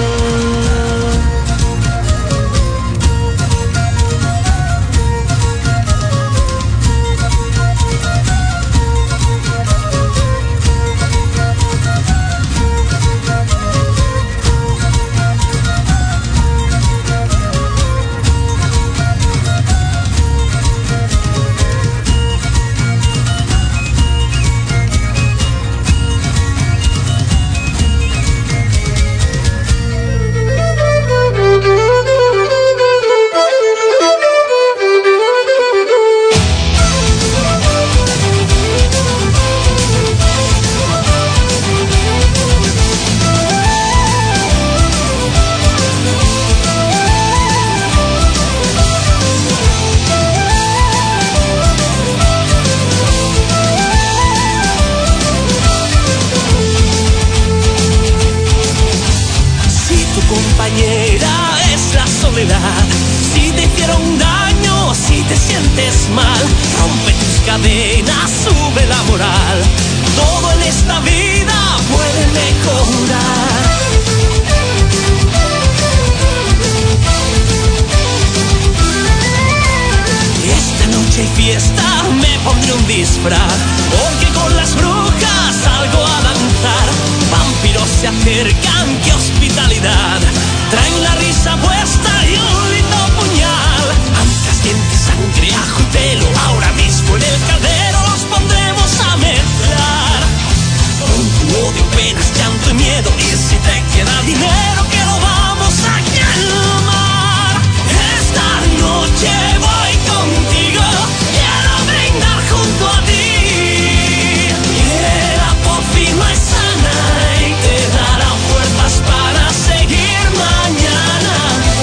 Si tu compañera es la soledad, si te hicieron daño, si te sientes mal, rompe tus cadenas, sube la moral. Todo en esta vida puede mejorar. Esta noche hay fiesta, me pondré un disfraz, porque con las brujas salgo a danzar. Vampiros se acercan, qué hospitalidad, traen la risa puesta y un lindo puñal. Ancas, dientes, sangre, ajo y pelo, ahora mismo en el caldero los pondremos a mezclar. Con tu odio, penas, llanto y miedo, y si te queda dinero que lo vamos a calmar. Esta noche voy contigo, quiero brindar junto a ti, que la pócima es sana y te dará fuerzas para seguir mañana.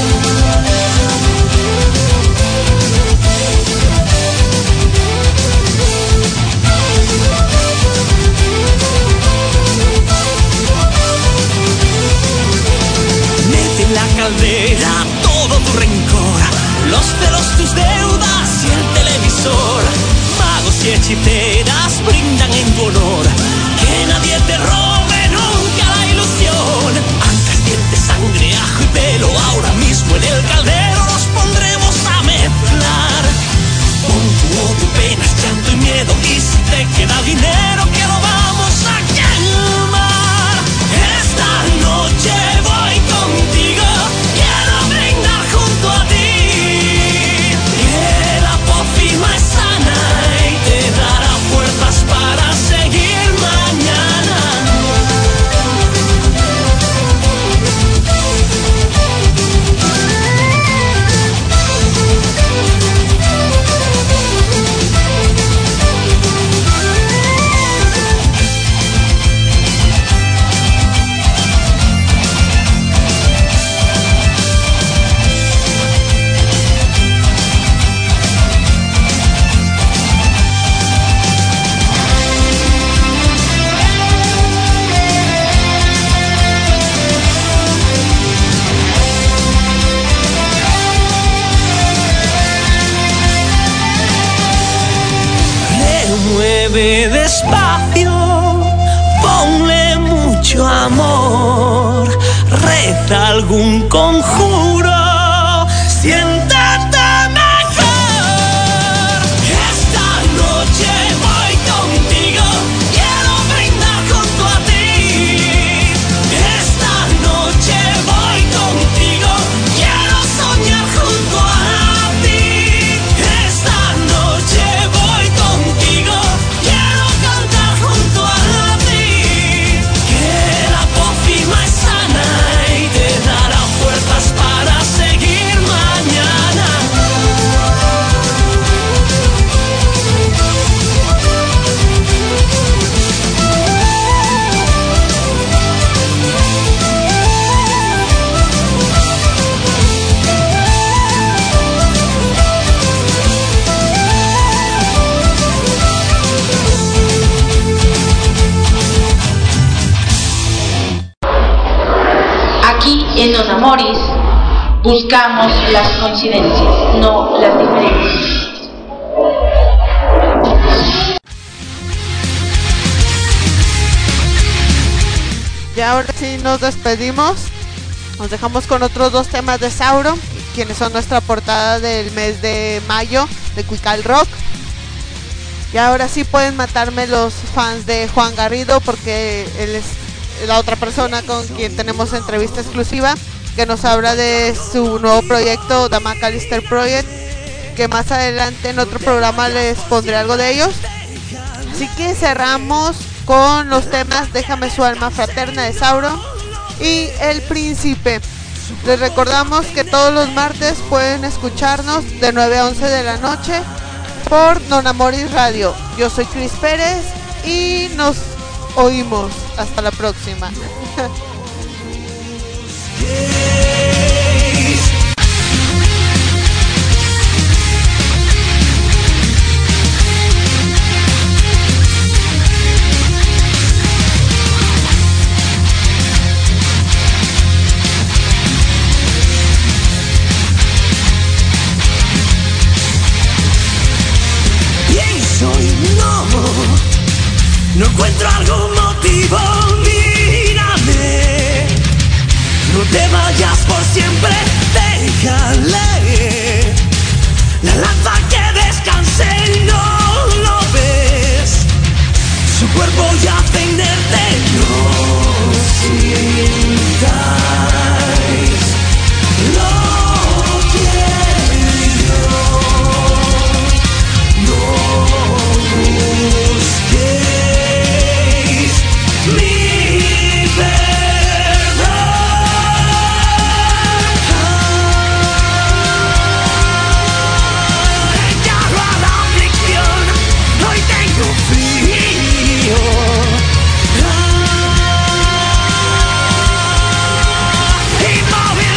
Mete en la caldera todo tu rencor, los celos, tus deudas y el televisor. Magos y hechiceras brindan en tu honor, que nadie te robe nunca la ilusión. Ancas, dientes, sangre, ajo y pelo, ahora mismo en el caldero los pondremos a mezclar. Con tu odio, penas, llanto y miedo, y si te queda dinero que lo vamos a calmar. Esta noche voy contigo, quiero brindar junto a ti, que la Ve despacio, ponle mucho amor, reza algún conjuro, siéntate mejor. Esta noche voy contigo, quiero brindar junto a ti. Esta noche voy contigo, quiero soñar junto a ti. Esta noche voy contigo, quiero cantar junto a ti. Que la pócima es sana y te dará fuerzas para seguir mañana. Aquí en Nonamoris buscamos las coincidencias, no las diferencias. Y ahora sí nos despedimos. Nos dejamos con otros dos temas de Sauron, quienes son nuestra portada del mes de mayo de Cuical Rock. Y ahora sí pueden matarme los fans de Juan Garrido, porque él es la otra persona con quien tenemos entrevista exclusiva, que nos habla de su nuevo proyecto, The McAllister Project, que más adelante en otro programa les pondré algo de ellos. Así que cerramos con los temas Déjame su alma fraterna de Sauron y El Príncipe. Les recordamos que todos los martes pueden escucharnos de 9 a 11 de la noche por Nonamoris Radio. Yo soy Cris Pérez y nos oímos. Hasta la próxima. Pienso y no encuentro algún motivo, mírame. No te vayas por siempre, déjale la lanza que descanse, no lo ves. Su cuerpo yace inerte, no sintáis lo que yo. No busquéis mi encargo a la aflicción, hoy tengo frío. Inmóvil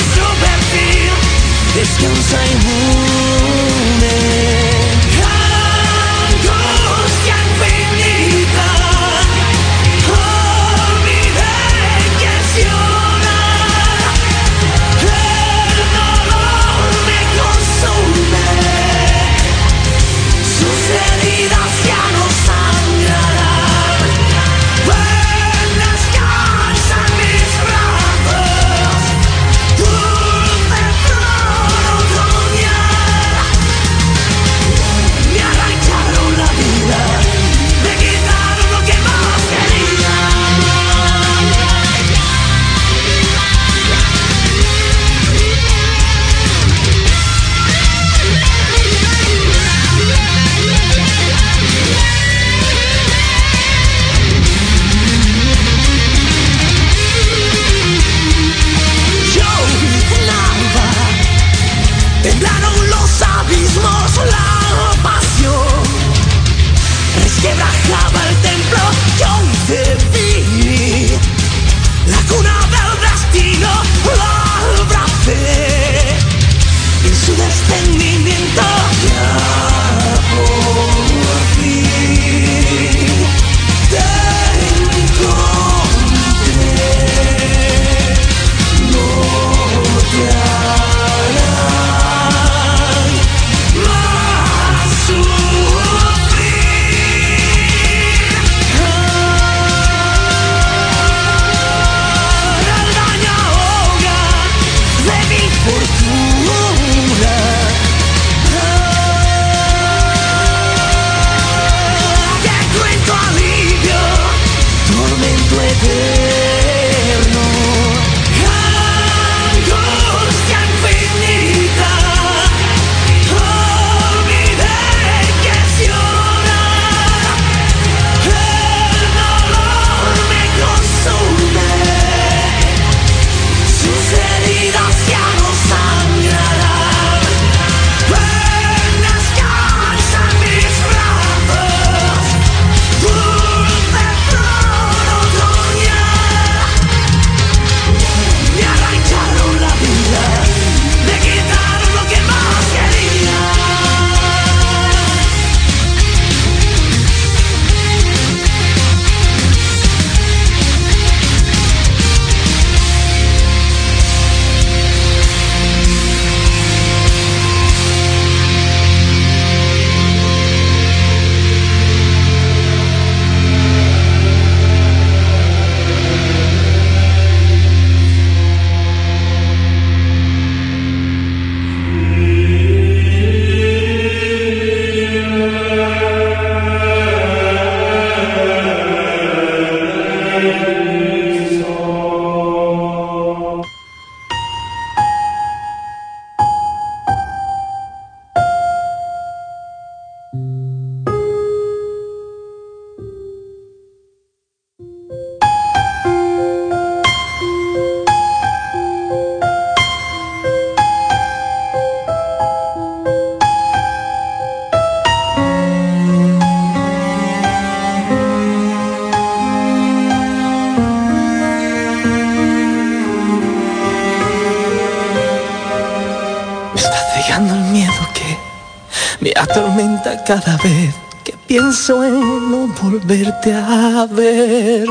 me atormenta cada vez que pienso en no volverte a ver.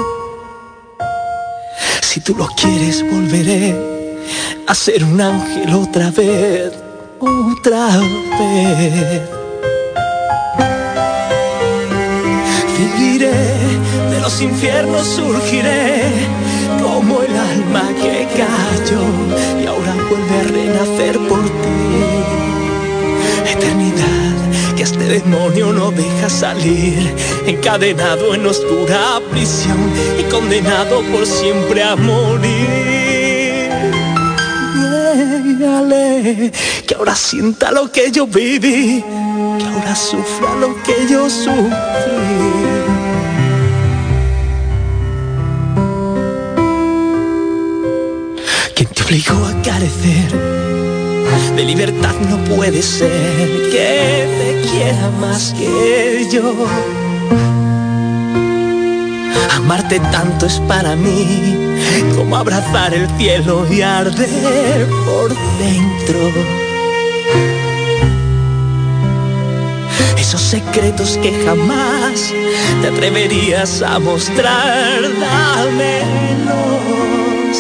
Si tú lo quieres, volveré a ser un ángel otra vez, otra vez. Viviré, de los infiernos surgiré, como el alma que cayó y ahora vuelve a renacer por ti. Eternidad que este demonio no deja salir, encadenado en oscura prisión y condenado por siempre a morir. Déjale que ahora sienta lo que yo viví, que ahora sufra lo que yo sufrí. ¿Quién te obligó a carecer de libertad? No puede ser que te quiera más que yo. Amarte tanto es para mí como abrazar el cielo y arder por dentro. Esos secretos que jamás te atreverías a mostrar, dámelos.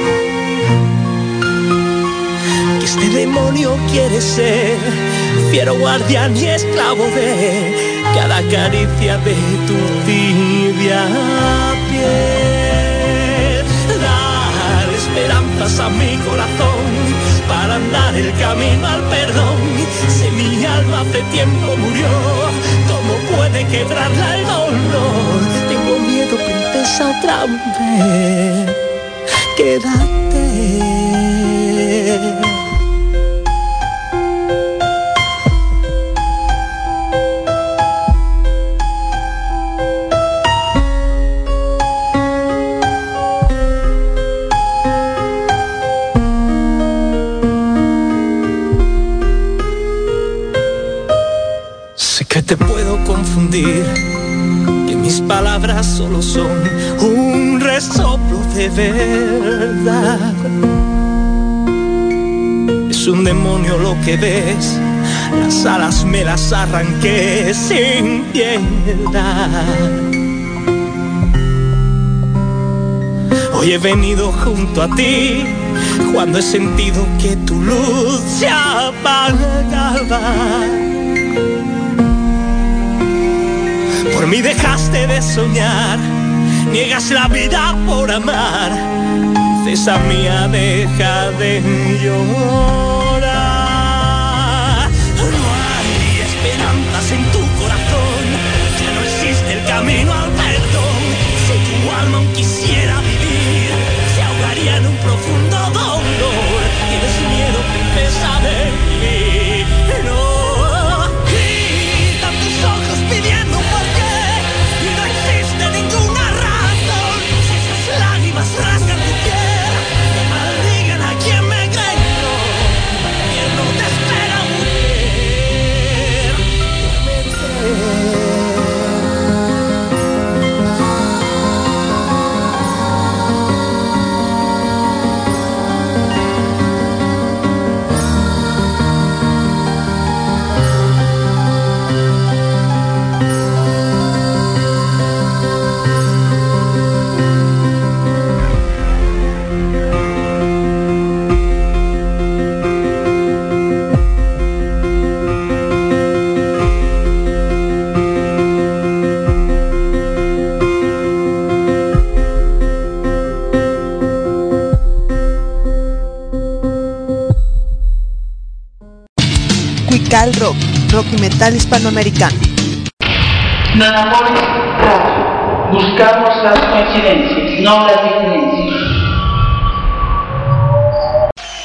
Que este demonio quiere ser fiero guardián y esclavo de cada caricia de tu tibia piel. Dar esperanzas a mi corazón para andar el camino al perdón. Si mi alma hace tiempo murió, ¿cómo puede quebrarla el dolor? Tengo miedo, princesa, otra vez. Quédate. Te puedo confundir, que mis palabras solo son un resoplo de verdad. Es un demonio lo que ves, las alas me las arranqué sin piedad. Hoy he venido junto a ti cuando he sentido que tu luz se apagaba. Por mí dejaste de soñar, niegas la vida por amar. Princesa mía, deja de llorar. No hay esperanzas en tu corazón, ya no existe el camino al perdón. Si tu alma aún quisiera vivir, se ahogaría en un profundo dolor. Tienes miedo, princesa, de mí. No. Rasgan tu piel, que maldigan a quien me creyó. Quien no te espera Cuical Rock, rock y metal hispanoamericano. Nonamores Radio. Buscamos las coincidencias, no las diferencias.